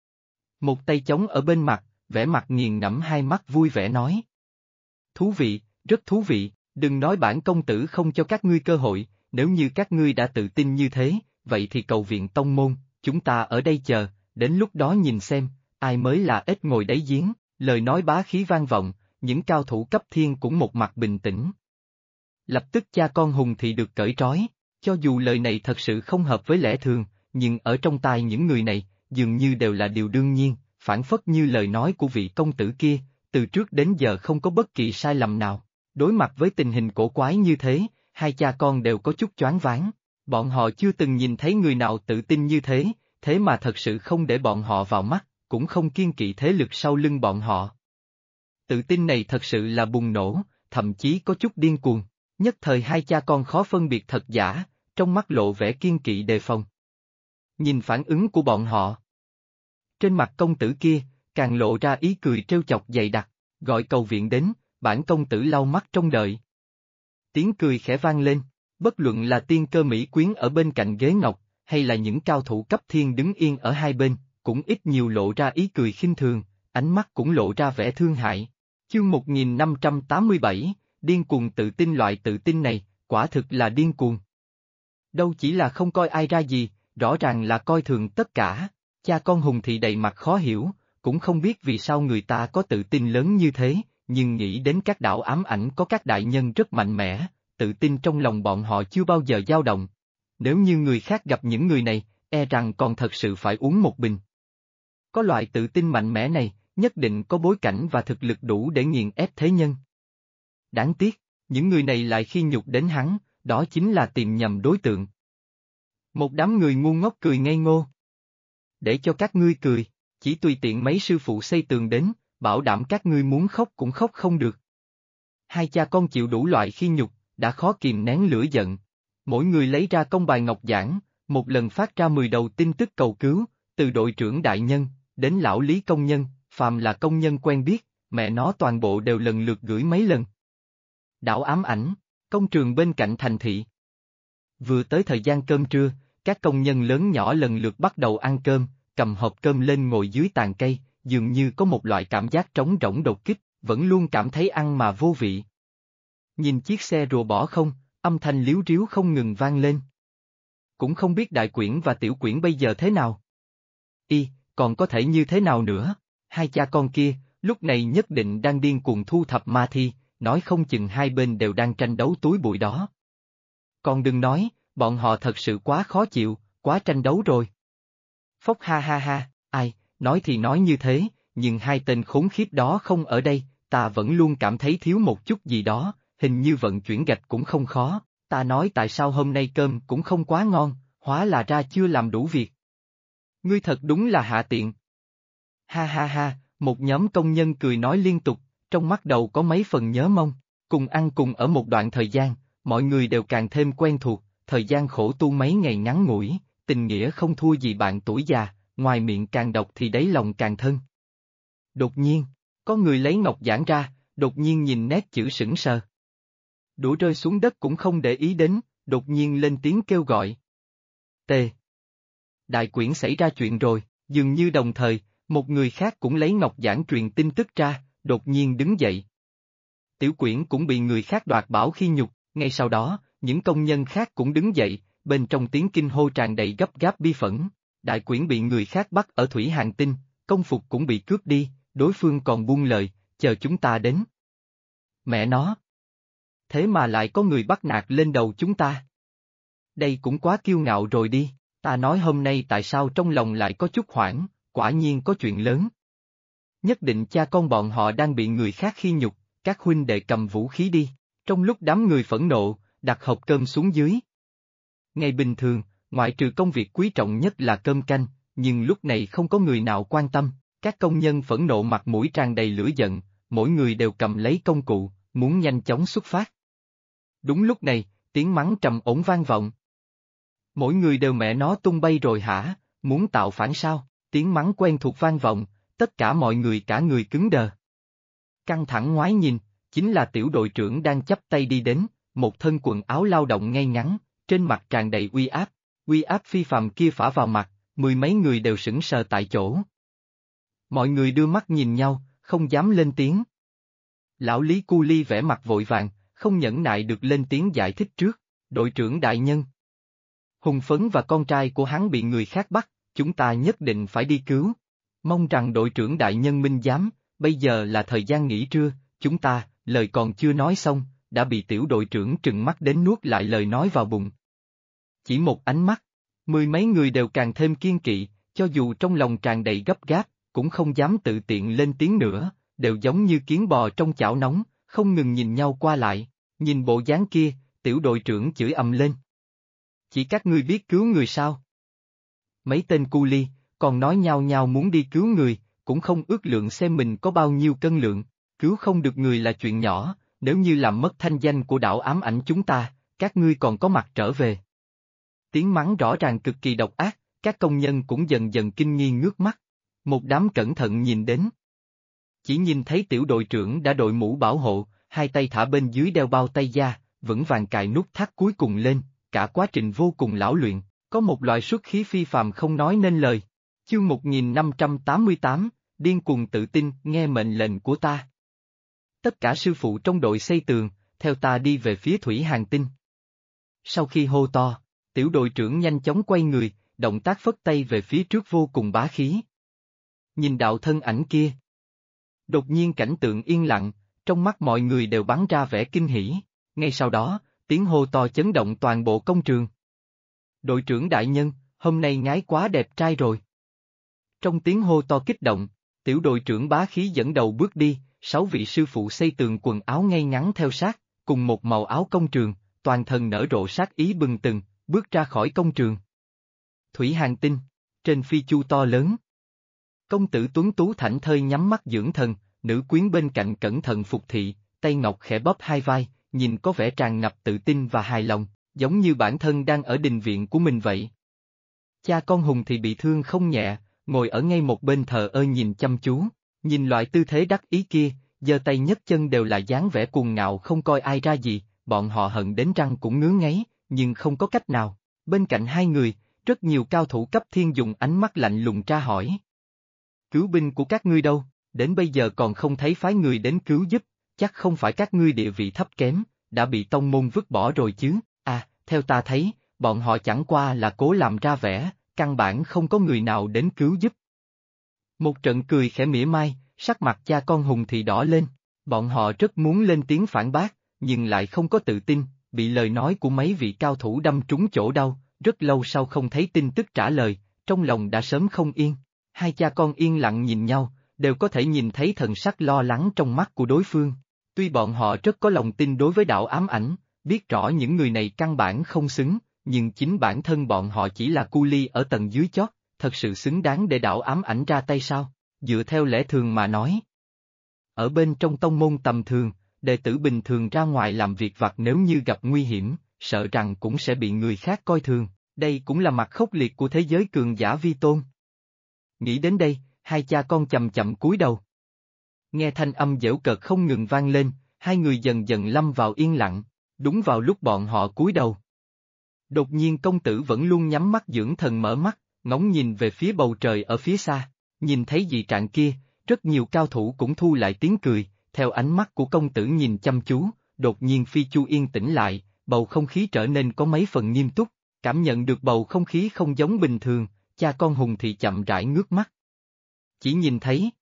Speaker 1: Một tay chống ở bên mặt, vẻ mặt nghiền ngẫm hai mắt vui vẻ nói. Thú vị, rất thú vị, đừng nói bản công tử không cho các ngươi cơ hội, nếu như các ngươi đã tự tin như thế, vậy thì cầu viện tông môn, chúng ta ở đây chờ, đến lúc đó nhìn xem, ai mới là ếch ngồi đáy giếng, lời nói bá khí vang vọng, những cao thủ cấp thiên cũng một mặt bình tĩnh. Lập tức cha con Hùng Thị được cởi trói, cho dù lời này thật sự không hợp với lẽ thường, nhưng ở trong tai những người này, dường như đều là điều đương nhiên, phản phất như lời nói của vị công tử kia, từ trước đến giờ không có bất kỳ sai lầm nào. Đối mặt với tình hình cổ quái như thế, hai cha con đều có chút choáng váng, bọn họ chưa từng nhìn thấy người nào tự tin như thế, thế mà thật sự không để bọn họ vào mắt, cũng không kiêng kỵ thế lực sau lưng bọn họ. Tự tin này thật sự là bùng nổ, thậm chí có chút điên cuồng, nhất thời hai cha con khó phân biệt thật giả, trong mắt lộ vẻ kiêng kỵ đề phòng. Nhìn phản ứng của bọn họ. Trên mặt công tử kia, càng lộ ra ý cười trêu chọc dày đặc, gọi cầu viện đến, bản công tử lau mắt trông đợi. Tiếng cười khẽ vang lên, bất luận là tiên cơ mỹ quyến ở bên cạnh ghế ngọc, hay là những cao thủ cấp thiên đứng yên ở hai bên, cũng ít nhiều lộ ra ý cười khinh thường, ánh mắt cũng lộ ra vẻ thương hại. Chương 1587, điên cuồng tự tin, loại tự tin này, quả thực là điên cuồng. Đâu chỉ là không coi ai ra gì, rõ ràng là coi thường tất cả, cha con Hùng Thị đầy mặt khó hiểu, cũng không biết vì sao người ta có tự tin lớn như thế, nhưng nghĩ đến các đạo ám ảnh có các đại nhân rất mạnh mẽ, tự tin trong lòng bọn họ chưa bao giờ dao động. Nếu như người khác gặp những người này, e rằng còn thật sự phải uống một bình. Có loại tự tin mạnh mẽ này, nhất định có bối cảnh và thực lực đủ để nghiền ép thế nhân. Đáng tiếc, những người này lại khi nhục đến hắn, đó chính là tìm nhầm đối tượng. Một đám người ngu ngốc cười ngây ngô. Để cho các ngươi cười, chỉ tùy tiện mấy sư phụ xây tường đến, bảo đảm các ngươi muốn khóc cũng khóc không được. Hai cha con chịu đủ loại khi nhục, đã khó kìm nén lửa giận. Mỗi người lấy ra công bài ngọc giảng, một lần phát ra 10 đầu tin tức cầu cứu, từ đội trưởng đại nhân, đến lão lý công nhân, phàm là công nhân quen biết, mẹ nó toàn bộ đều lần lượt gửi mấy lần. Đảo ám ảnh, công trường bên cạnh thành thị. Vừa tới thời gian cơm trưa, các công nhân lớn nhỏ lần lượt bắt đầu ăn cơm, cầm hộp cơm lên ngồi dưới tàn cây, dường như có một loại cảm giác trống rỗng đột kích, vẫn luôn cảm thấy ăn mà vô vị. Nhìn chiếc xe rùa bỏ không, âm thanh líu ríu không ngừng vang lên. Cũng không biết đại quyển và tiểu quyển bây giờ thế nào. Còn có thể như thế nào nữa? Hai cha con kia, lúc này nhất định đang điên cuồng thu thập ma thi, nói không chừng hai bên đều đang tranh đấu túi bụi đó. Còn đừng nói, bọn họ thật sự quá khó chịu, quá tranh đấu rồi. Phốc ha ha ha, ai, nói thì nói như thế, nhưng hai tên khốn khiếp đó không ở đây, ta vẫn luôn cảm thấy thiếu một chút gì đó, hình như vận chuyển gạch cũng không khó, ta nói tại sao hôm nay cơm cũng không quá ngon, hóa là ra chưa làm đủ việc. Ngươi thật đúng là hạ tiện. Ha ha ha, một nhóm công nhân cười nói liên tục, trong mắt đầu có mấy phần nhớ mong, cùng ăn cùng ở một đoạn thời gian, mọi người đều càng thêm quen thuộc, thời gian khổ tu mấy ngày ngắn ngủi, tình nghĩa không thua gì bạn tuổi già, ngoài miệng càng độc thì đáy lòng càng thân. Đột nhiên, có người lấy ngọc giản ra, đột nhiên nhìn nét chữ sững sờ. Đũa rơi xuống đất cũng không để ý đến, đột nhiên lên tiếng kêu gọi. T. Đại quyển xảy ra chuyện rồi, dường như đồng thời, một người khác cũng lấy ngọc giản truyền tin tức ra, đột nhiên đứng dậy. Tiểu quyển cũng bị người khác đoạt bảo khi nhục, ngay sau đó, những công nhân khác cũng đứng dậy, bên trong tiếng kinh hô tràn đầy gấp gáp bi phẫn. Đại quyển bị người khác bắt ở Thủy Hàng Tinh, công phục cũng bị cướp đi, đối phương còn buông lời, chờ chúng ta đến. Mẹ nó! Thế mà lại có người bắt nạt lên đầu chúng ta. Đây cũng quá kiêu ngạo rồi đi, ta nói hôm nay tại sao trong lòng lại có chút hoảng, quả nhiên có chuyện lớn. Nhất định cha con bọn họ đang bị người khác khi nhục, các huynh đệ cầm vũ khí đi, trong lúc đám người phẫn nộ, đặt hộp cơm xuống dưới. Ngày bình thường, ngoại trừ công việc quý trọng nhất là cơm canh, nhưng lúc này không có người nào quan tâm, các công nhân phẫn nộ mặt mũi tràn đầy lửa giận, mỗi người đều cầm lấy công cụ, muốn nhanh chóng xuất phát. Đúng lúc này, tiếng mắng trầm ổn vang vọng. Mỗi người đều mẹ nó tung bay rồi hả, muốn tạo phản sao, tiếng mắng quen thuộc vang vọng, tất cả mọi người cả người cứng đờ. Căng thẳng ngoái nhìn, chính là tiểu đội trưởng đang chắp tay đi đến, một thân quần áo lao động ngay ngắn, trên mặt tràn đầy uy áp phi phàm kia phả vào mặt, mười mấy người đều sững sờ tại chỗ. Mọi người đưa mắt nhìn nhau, không dám lên tiếng. Lão Lý Cu Li vẻ mặt vội vàng, không nhẫn nại được lên tiếng giải thích trước, đội trưởng đại nhân. Hùng Phấn và con trai của hắn bị người khác bắt, chúng ta nhất định phải đi cứu. Mong rằng đội trưởng đại nhân minh giám, bây giờ là thời gian nghỉ trưa, chúng ta, lời còn chưa nói xong, đã bị tiểu đội trưởng trừng mắt đến nuốt lại lời nói vào bụng. Chỉ một ánh mắt, mười mấy người đều càng thêm kiên kỵ, cho dù trong lòng tràn đầy gấp gáp, cũng không dám tự tiện lên tiếng nữa, đều giống như kiến bò trong chảo nóng, không ngừng nhìn nhau qua lại, nhìn bộ dáng kia, tiểu đội trưởng chửi ầm lên. Chỉ các ngươi biết cứu người sao? Mấy tên cu li, còn nói nhao nhao muốn đi cứu người, cũng không ước lượng xem mình có bao nhiêu cân lượng, cứu không được người là chuyện nhỏ, nếu như làm mất thanh danh của đảo ám ảnh chúng ta, các ngươi còn có mặt trở về. Tiếng mắng rõ ràng cực kỳ độc ác, các công nhân cũng dần dần kinh nghi ngước mắt. Một đám cẩn thận nhìn đến. Chỉ nhìn thấy tiểu đội trưởng đã đội mũ bảo hộ, hai tay thả bên dưới đeo bao tay da, vững vàng cài nút thắt cuối cùng lên, cả quá trình vô cùng lão luyện, có một loại xuất khí phi phàm không nói nên lời. Chương 1588, điên cuồng tự tin, nghe mệnh lệnh của ta. Tất cả sư phụ trong đội xây tường, theo ta đi về phía Thủy Hàng Tinh. Sau khi hô to, tiểu đội trưởng nhanh chóng quay người, động tác phất tay về phía trước vô cùng bá khí. Nhìn đạo thân ảnh kia. Đột nhiên cảnh tượng yên lặng, trong mắt mọi người đều bắn ra vẻ kinh hỉ, ngay sau đó, tiếng hô to chấn động toàn bộ công trường. Đội trưởng đại nhân, hôm nay ngái quá đẹp trai rồi. Trong tiếng hô to kích động, tiểu đội trưởng bá khí dẫn đầu bước đi, 6 vị sư phụ xây tường quần áo ngay ngắn theo sát, cùng một màu áo công trường, toàn thân nở rộ sát ý bừng từng, bước ra khỏi công trường. Thủy Hàng Tinh, trên phi chu to lớn. Công tử tuấn tú thảnh thơi nhắm mắt dưỡng thần, nữ quyến bên cạnh cẩn thận phục thị, tay ngọc khẽ bóp hai vai, nhìn có vẻ tràn ngập tự tin và hài lòng, giống như bản thân đang ở đình viện của mình vậy. Cha con Hùng thì bị thương không nhẹ, ngồi ở ngay một bên thờ ơ nhìn chăm chú, nhìn loại tư thế đắc ý kia, giơ tay nhấc chân đều là dáng vẻ cuồng ngạo không coi ai ra gì, bọn họ hận đến răng cũng ngứa ngáy, nhưng không có cách nào. Bên cạnh hai người, rất nhiều cao thủ cấp thiên dùng ánh mắt lạnh lùng tra hỏi. Cứu binh của các ngươi đâu? đến bây giờ còn không thấy phái người đến cứu giúp, chắc không phải các ngươi địa vị thấp kém, đã bị tông môn vứt bỏ rồi chứ, theo ta thấy, bọn họ chẳng qua là cố làm ra vẻ, căn bản không có người nào đến cứu giúp. Một trận cười khẽ mỉa mai, sắc mặt cha con Hùng thì đỏ lên, bọn họ rất muốn lên tiếng phản bác, nhưng lại không có tự tin, bị lời nói của mấy vị cao thủ đâm trúng chỗ đau, rất lâu sau không thấy tin tức trả lời, trong lòng đã sớm không yên. Hai cha con yên lặng nhìn nhau, đều có thể nhìn thấy thần sắc lo lắng trong mắt của đối phương. Tuy bọn họ rất có lòng tin đối với đạo ám ảnh, biết rõ những người này căn bản không xứng, nhưng chính bản thân bọn họ chỉ là cu ly ở tầng dưới chót, thật sự xứng đáng để đạo ám ảnh ra tay sao? Dựa theo lẽ thường mà nói. Ở bên trong tông môn tầm thường, đệ tử bình thường ra ngoài làm việc vặt nếu như gặp nguy hiểm, sợ rằng cũng sẽ bị người khác coi thường, đây cũng là mặt khốc liệt của thế giới cường giả vi tôn. Nghĩ đến đây, hai cha con chậm chậm cúi đầu. Nghe thanh âm giễu cợt không ngừng vang lên, hai người dần dần lâm vào yên lặng, đúng vào lúc bọn họ cúi đầu. Đột nhiên công tử vẫn luôn nhắm mắt dưỡng thần mở mắt, ngóng nhìn về phía bầu trời ở phía xa, nhìn thấy dị trạng kia, rất nhiều cao thủ cũng thu lại tiếng cười, theo ánh mắt của công tử nhìn chăm chú, đột nhiên Phi Chu yên tĩnh lại, bầu không khí trở nên có mấy phần nghiêm túc, cảm nhận được bầu không khí không giống bình thường, cha con Hùng thì chậm rãi ngước mắt. Chỉ nhìn thấy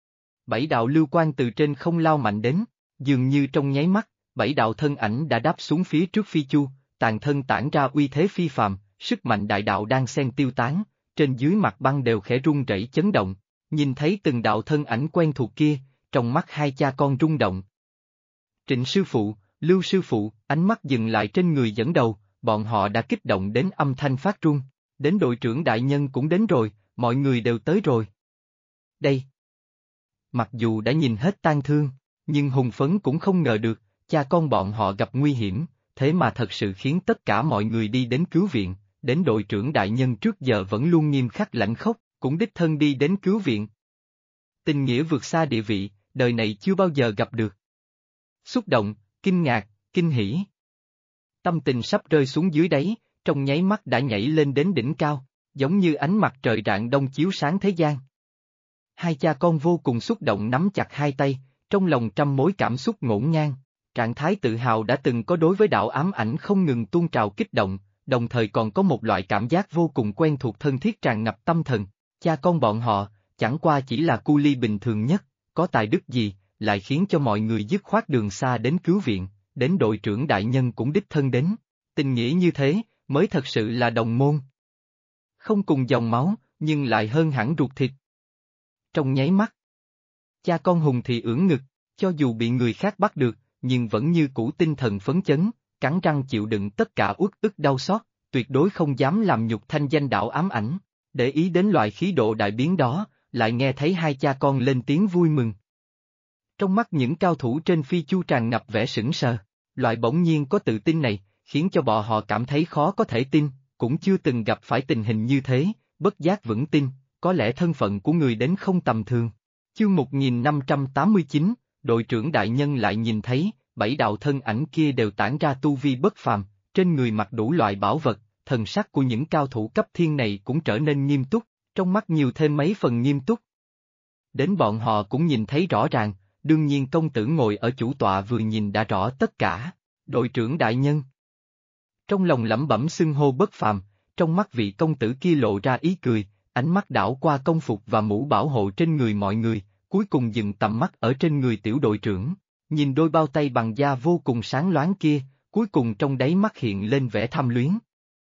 Speaker 1: 7 đạo lưu quang từ trên không lao mạnh đến, dường như trong nháy mắt, 7 đạo thân ảnh đã đáp xuống phía trước Phi Chu, toàn thân tản ra uy thế phi phàm, sức mạnh đại đạo đang xen tiêu tán, trên dưới mặt băng đều khẽ rung rẩy chấn động, nhìn thấy từng đạo thân ảnh quen thuộc kia, trong mắt hai cha con rung động. Trịnh sư phụ, Lưu sư phụ, ánh mắt dừng lại trên người dẫn đầu, bọn họ đã kích động đến âm thanh phát run, đến đội trưởng đại nhân cũng đến rồi, mọi người đều tới rồi. Đây. Mặc dù đã nhìn hết tang thương, nhưng hùng phấn cũng không ngờ được, cha con bọn họ gặp nguy hiểm, thế mà thật sự khiến tất cả mọi người đi đến cứu viện, đến đội trưởng đại nhân trước giờ vẫn luôn nghiêm khắc lãnh khốc, cũng đích thân đi đến cứu viện. Tình nghĩa vượt xa địa vị, đời này chưa bao giờ gặp được. Xúc động, kinh ngạc, kinh hỉ. Tâm tình sắp rơi xuống dưới đáy, trong nháy mắt đã nhảy lên đến đỉnh cao, giống như ánh mặt trời rạng đông chiếu sáng thế gian. Hai cha con vô cùng xúc động nắm chặt hai tay, trong lòng trăm mối cảm xúc ngổn ngang, trạng thái tự hào đã từng có đối với đạo ám ảnh không ngừng tuôn trào kích động, đồng thời còn có một loại cảm giác vô cùng quen thuộc thân thiết tràn ngập tâm thần, cha con bọn họ, chẳng qua chỉ là cu ly bình thường nhất, có tài đức gì, lại khiến cho mọi người dứt khoát đường xa đến cứu viện, đến đội trưởng đại nhân cũng đích thân đến, tình nghĩa như thế, mới thật sự là đồng môn. Không cùng dòng máu, nhưng lại hơn hẳn ruột thịt. Trong nháy mắt, cha con Hùng thì ưỡn ngực, cho dù bị người khác bắt được, nhưng vẫn như cũ tinh thần phấn chấn, cắn răng chịu đựng tất cả uất ức đau xót, tuyệt đối không dám làm nhục thanh danh đạo ám ảnh. Để ý đến loại khí độ đại biến đó, lại nghe thấy hai cha con lên tiếng vui mừng. Trong mắt những cao thủ trên Phi Chu tràn ngập vẻ sững sờ, loại bỗng nhiên có tự tin này, khiến cho bọn họ cảm thấy khó có thể tin, cũng chưa từng gặp phải tình hình như thế, bất giác vững tin, có lẽ thân phận của người đến không tầm thường. Chương 1589, đội trưởng đại nhân lại nhìn thấy, 7 đạo thân ảnh kia đều tản ra tu vi bất phàm, trên người mặc đủ loại bảo vật, thần sắc của những cao thủ cấp thiên này cũng trở nên nghiêm túc, trong mắt nhiều thêm mấy phần nghiêm túc. Đến bọn họ cũng nhìn thấy rõ ràng, đương nhiên công tử ngồi ở chủ tọa vừa nhìn đã rõ tất cả, đội trưởng đại nhân. Trong lòng lẩm bẩm xưng hô bất phàm, trong mắt vị công tử kia lộ ra ý cười, ánh mắt đảo qua công phục và mũ bảo hộ trên người mọi người, cuối cùng dừng tầm mắt ở trên người tiểu đội trưởng, nhìn đôi bao tay bằng da vô cùng sáng loáng kia, cuối cùng trong đáy mắt hiện lên vẻ tham luyến.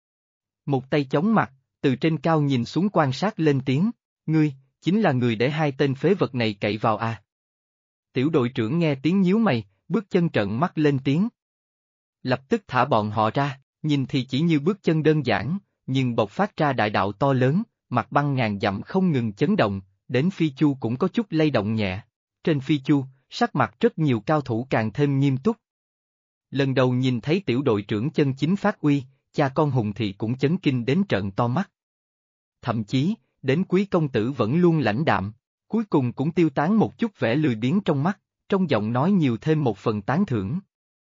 Speaker 1: Một tay chống mặt, từ trên cao nhìn xuống quan sát lên tiếng, ngươi, chính là người để hai tên phế vật này cậy vào à? Tiểu đội trưởng nghe tiếng nhíu mày, bước chân trợn mắt lên tiếng. Lập tức thả bọn họ ra, nhìn thì chỉ như bước chân đơn giản, nhưng bộc phát ra đại đạo to lớn, mặt băng ngàn dặm không ngừng chấn động, đến Phi Chu cũng có chút lay động nhẹ. Trên Phi Chu, sắc mặt rất nhiều cao thủ càng thêm nghiêm túc. Lần đầu nhìn thấy tiểu đội trưởng chân chính phát uy, cha con Hùng thì cũng chấn kinh đến trợn to mắt. Thậm chí, đến quý công tử vẫn luôn lãnh đạm, cuối cùng cũng tiêu tán một chút vẻ lười biếng trong mắt, trong giọng nói nhiều thêm một phần tán thưởng.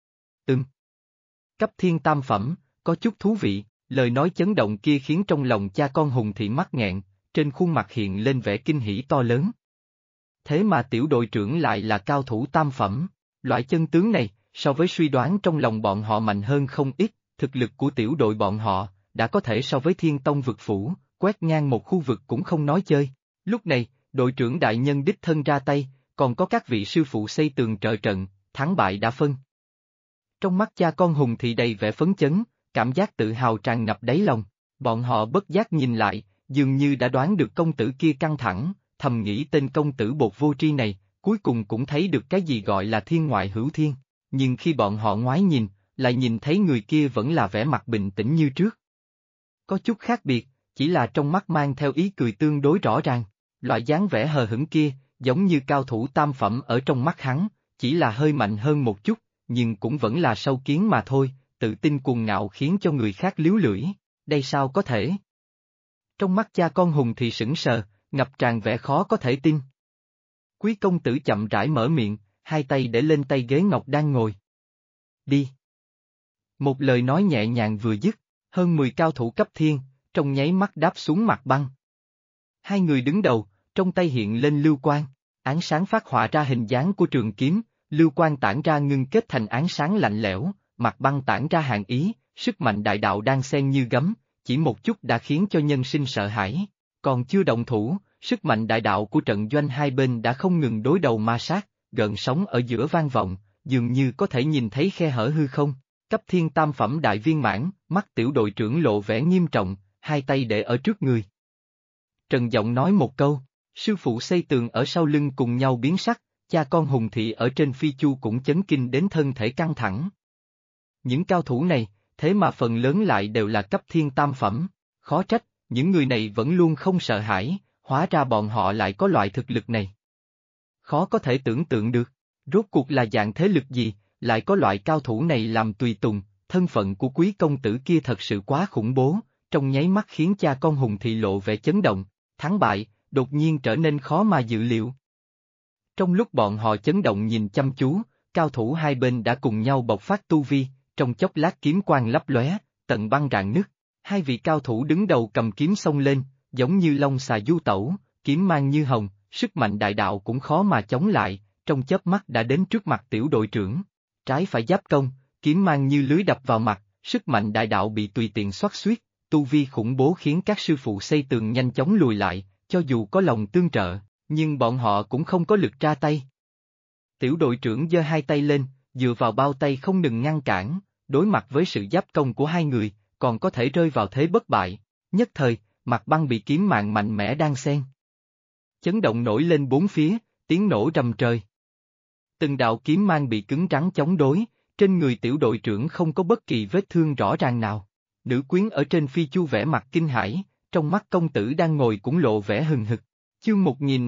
Speaker 1: Cấp thiên tam phẩm, có chút thú vị, lời nói chấn động kia khiến trong lòng cha con Hùng thị mắc nghẹn, trên khuôn mặt hiện lên vẻ kinh hỉ to lớn. thế mà tiểu đội trưởng lại là cao thủ tam phẩm. Loại chân tướng này, so với suy đoán trong lòng bọn họ mạnh hơn không ít, thực lực của tiểu đội bọn họ, đã có thể so với Thiên Tông vực phủ, quét ngang một khu vực cũng không nói chơi. Lúc này, đội trưởng đại nhân đích thân ra tay, còn có các vị sư phụ xây tường trợ trận, thắng bại đã phân. Trong mắt cha con Hùng thì đầy vẻ phấn chấn, cảm giác tự hào tràn ngập đáy lòng, bọn họ bất giác nhìn lại, dường như đã đoán được công tử kia căng thẳng, thầm nghĩ tên công tử bột vô tri này, cuối cùng cũng thấy được cái gì gọi là thiên ngoại hữu thiên, nhưng khi bọn họ ngoái nhìn, lại nhìn thấy người kia vẫn là vẻ mặt bình tĩnh như trước. Có chút khác biệt, chỉ là trong mắt mang theo ý cười tương đối rõ ràng, loại dáng vẻ hờ hững kia, giống như cao thủ tam phẩm ở trong mắt hắn, chỉ là hơi mạnh hơn một chút, nhưng cũng vẫn là sâu kiến mà thôi, tự tin cuồng ngạo khiến cho người khác líu lưỡi, đây sao có thể? Trong mắt cha con Hùng thì sững sờ, ngập tràn vẻ khó có thể tin. Quý công tử chậm rãi mở miệng, hai tay để lên tay ghế ngọc đang ngồi. Đi. Một lời nói nhẹ nhàng vừa dứt, hơn 10 cao thủ cấp thiên, trong nháy mắt đáp xuống mặt băng. Hai người đứng đầu, trong tay hiện lên lưu quang, ánh sáng phát họa ra hình dáng của trường kiếm, lưu quang tản ra ngưng kết thành ánh sáng lạnh lẽo, mặt băng tản ra hàn ý, sức mạnh đại đạo đang xen như gấm, chỉ một chút đã khiến cho nhân sinh sợ hãi. Còn chưa động thủ, sức mạnh đại đạo của trận doanh hai bên đã không ngừng đối đầu ma sát, gợn sóng ở giữa vang vọng, dường như có thể nhìn thấy khe hở hư không. Cấp thiên tam phẩm đại viên mãn, mắt tiểu đội trưởng lộ vẻ nghiêm trọng, hai tay để ở trước người. Trần giọng nói một câu, sư phụ xây tường ở sau lưng cùng nhau biến sắc, cha con Hùng Thị ở trên phi chu cũng chấn kinh đến thân thể căng thẳng. Những cao thủ này, thế mà phần lớn lại đều là cấp thiên tam phẩm, khó trách, những người này vẫn luôn không sợ hãi, hóa ra bọn họ lại có loại thực lực này. Khó có thể tưởng tượng được, rốt cuộc là dạng thế lực gì, lại có loại cao thủ này làm tùy tùng, thân phận của quý công tử kia thật sự quá khủng bố, trong nháy mắt khiến cha con Hùng Thị lộ vẻ chấn động, thắng bại, đột nhiên trở nên khó mà dự liệu. Trong lúc bọn họ chấn động nhìn chăm chú, cao thủ hai bên đã cùng nhau bộc phát tu vi, trong chốc lát kiếm quang lấp lóe, tận băng rạn nứt, hai vị cao thủ đứng đầu cầm kiếm xông lên, giống như long xà du tẩu, kiếm mang như hồng, sức mạnh đại đạo cũng khó mà chống lại, trong chớp mắt đã đến trước mặt tiểu đội trưởng. Trái phải giáp công, kiếm mang như lưới đập vào mặt, sức mạnh đại đạo bị tùy tiện xoắt xuýt, tu vi khủng bố khiến các sư phụ xây tường nhanh chóng lùi lại, cho dù có lòng tương trợ, nhưng bọn họ cũng không có lực ra tay. Tiểu đội trưởng giơ hai tay lên, dựa vào bao tay không ngừng ngăn cản, đối mặt với sự giáp công của hai người, còn có thể rơi vào thế bất bại, nhất thời, mặt băng bị kiếm mạng mạnh mẽ đan xen. Chấn động nổi lên bốn phía, tiếng nổ rầm trời. Từng đạo kiếm mang bị cứng rắn chống đối, trên người tiểu đội trưởng không có bất kỳ vết thương rõ ràng nào. Nữ quyến ở trên phi chu vẻ mặt kinh hãi, trong mắt công tử đang ngồi cũng lộ vẻ hừng hực. Chương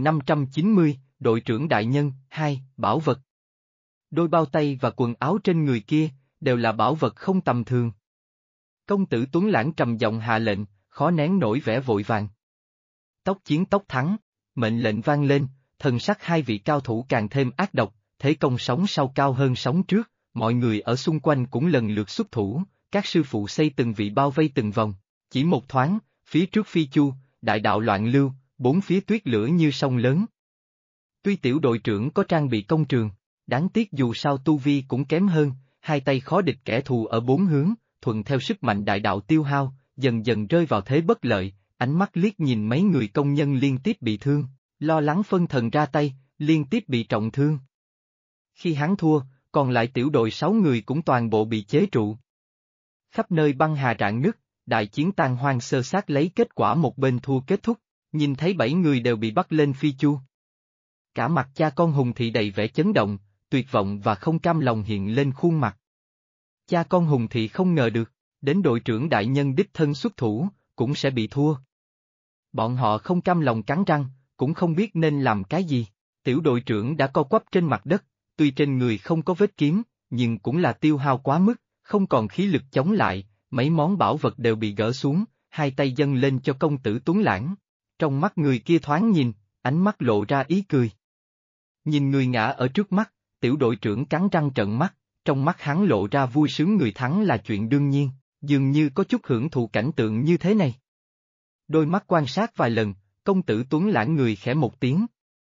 Speaker 1: 1590, đội trưởng đại nhân, 2, bảo vật. Đôi bao tay và quần áo trên người kia, đều là bảo vật không tầm thường. Công tử Tuấn Lãng trầm giọng hạ lệnh, khó nén nổi vẻ vội vàng. Tốc chiến tốc thắng, mệnh lệnh vang lên, thần sắc hai vị cao thủ càng thêm ác độc, thế công sóng sau cao hơn sóng trước, mọi người ở xung quanh cũng lần lượt xuất thủ, các sư phụ xây từng vị bao vây từng vòng, chỉ một thoáng, phía trước phi chu, đại đạo loạn lưu, bốn phía tuyết lửa như sông lớn. Tuy tiểu đội trưởng có trang bị công trường, đáng tiếc dù sao tu vi cũng kém hơn, hai tay khó địch kẻ thù ở bốn hướng, thuận theo sức mạnh đại đạo tiêu hao, dần dần rơi vào thế bất lợi, ánh mắt liếc nhìn mấy người công nhân liên tiếp bị thương, lo lắng phân thần ra tay, liên tiếp bị trọng thương. Khi hắn thua, còn lại tiểu đội 6 người cũng toàn bộ bị chế trụ. Khắp nơi băng hà rạn nứt, đại chiến tan hoang sơ sát lấy kết quả một bên thua kết thúc, nhìn thấy 7 người đều bị bắt lên phi chu. Cả mặt cha con Hùng Thị đầy vẻ chấn động, tuyệt vọng và không cam lòng hiện lên khuôn mặt. Cha con Hùng Thị không ngờ được, đến đội trưởng đại nhân đích thân xuất thủ, cũng sẽ bị thua. Bọn họ không cam lòng cắn răng, cũng không biết nên làm cái gì. Tiểu đội trưởng đã co quắp trên mặt đất, tuy trên người không có vết kiếm, nhưng cũng là tiêu hao quá mức, không còn khí lực chống lại, mấy món bảo vật đều bị gỡ xuống, hai tay dâng lên cho công tử Tuấn Lãng. Trong mắt người kia thoáng nhìn, ánh mắt lộ ra ý cười. Nhìn người ngã ở trước mắt, tiểu đội trưởng cắn răng trợn mắt, trong mắt hắn lộ ra vui sướng người thắng là chuyện đương nhiên, dường như có chút hưởng thụ cảnh tượng như thế này. Đôi mắt quan sát vài lần, công tử Tuấn Lãng người khẽ một tiếng.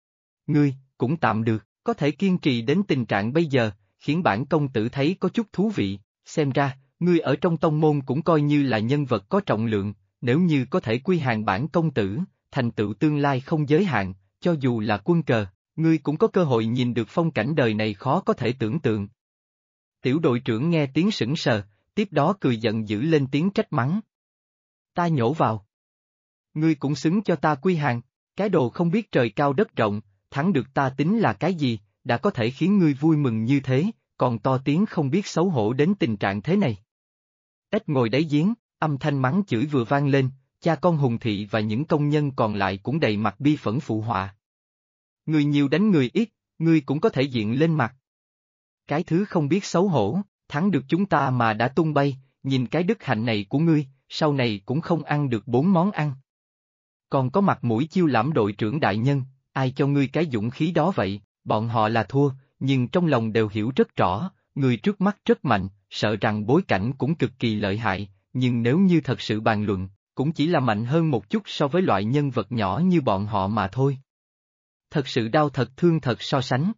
Speaker 1: ngươi, cũng tạm được, có thể kiên trì đến tình trạng bây giờ, khiến bản công tử thấy có chút thú vị, xem ra, ngươi ở trong tông môn cũng coi như là nhân vật có trọng lượng, nếu như có thể quy hàng bản công tử, thành tựu tương lai không giới hạn, cho dù là quân cờ, ngươi cũng có cơ hội nhìn được phong cảnh đời này khó có thể tưởng tượng. Tiểu đội trưởng nghe tiếng sững sờ, tiếp đó cười giận dữ lên tiếng trách mắng. Ta nhổ vào. Ngươi cũng xứng cho ta quy hàng, cái đồ không biết trời cao đất rộng, thắng được ta tính là cái gì, đã có thể khiến ngươi vui mừng như thế, còn to tiếng không biết xấu hổ đến tình trạng thế này. Ếch ngồi đáy giếng, âm thanh mắng chửi vừa vang lên, cha con Hùng Thị và những công nhân còn lại cũng đầy mặt bi phẫn phụ họa. Người nhiều đánh người ít, ngươi cũng có thể diện lên mặt. Cái thứ không biết xấu hổ, thắng được chúng ta mà đã tung bay, nhìn cái đức hạnh này của ngươi, sau này cũng không ăn được 4 món ăn. Còn có mặt mũi chiêu lãm đội trưởng đại nhân, ai cho ngươi cái dũng khí đó vậy, bọn họ là thua, nhưng trong lòng đều hiểu rất rõ, người trước mắt rất mạnh, sợ rằng bối cảnh cũng cực kỳ lợi hại, nhưng nếu như thật sự bàn luận, cũng chỉ là mạnh hơn một chút so với loại nhân vật nhỏ như bọn họ mà thôi. Thật sự đau thật thương thật so sánh.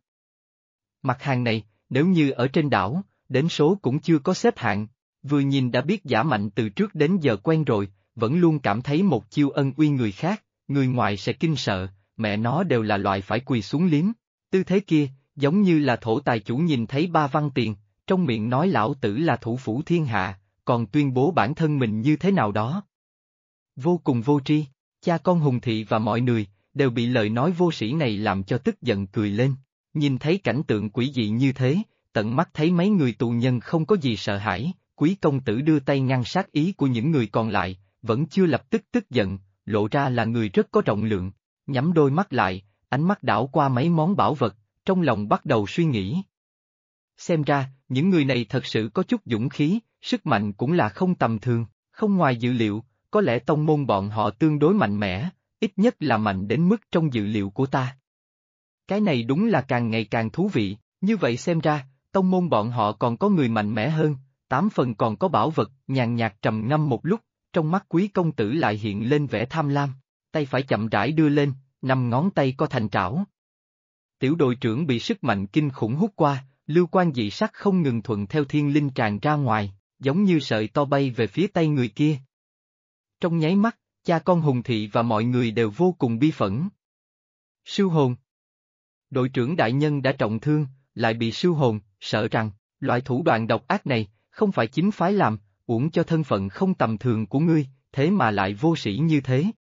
Speaker 1: Mặt hàng này, nếu như ở trên đảo, đến số cũng chưa có xếp hạng, vừa nhìn đã biết giả mạnh từ trước đến giờ quen rồi, vẫn luôn cảm thấy một chiêu ân uy người khác, người ngoài sẽ kinh sợ, mẹ nó đều là loại phải quỳ xuống liếm. Tư thế kia, giống như là thổ tài chủ nhìn thấy ba văn tiền, trong miệng nói lão tử là thủ phủ thiên hạ, còn tuyên bố bản thân mình như thế nào đó. Vô cùng vô tri, cha con Hùng Thị và mọi người, đều bị lời nói vô sĩ này làm cho tức giận cười lên. Nhìn thấy cảnh tượng quỷ dị như thế, tận mắt thấy mấy người tù nhân không có gì sợ hãi, quý công tử đưa tay ngăn sát ý của những người còn lại, vẫn chưa lập tức tức giận, lộ ra là người rất có trọng lượng, nhắm đôi mắt lại, ánh mắt đảo qua mấy món bảo vật, trong lòng bắt đầu suy nghĩ. Xem ra, những người này thật sự có chút dũng khí, sức mạnh cũng là không tầm thường, không ngoài dự liệu, có lẽ tông môn bọn họ tương đối mạnh mẽ, ít nhất là mạnh đến mức trong dự liệu của ta. Cái này đúng là càng ngày càng thú vị, như vậy xem ra, tông môn bọn họ còn có người mạnh mẽ hơn, 8 phần còn có bảo vật, nhàn nhạt trầm ngâm một lúc, trong mắt quý công tử lại hiện lên vẻ tham lam, tay phải chậm rãi đưa lên, 5 ngón tay co thành trảo. Tiểu đội trưởng bị sức mạnh kinh khủng hút qua, lưu quan dị sắc không ngừng thuận theo thiên linh tràn ra ngoài, giống như sợi to bay về phía tay người kia. Trong nháy mắt, cha con Hùng Thị và mọi người đều vô cùng bi phẫn. Sưu hồn. Đội trưởng đại nhân đã trọng thương, lại bị sưu hồn, sợ rằng, loại thủ đoạn độc ác này, không phải chính phái làm, uổng cho thân phận không tầm thường của ngươi, thế mà lại vô sĩ như thế,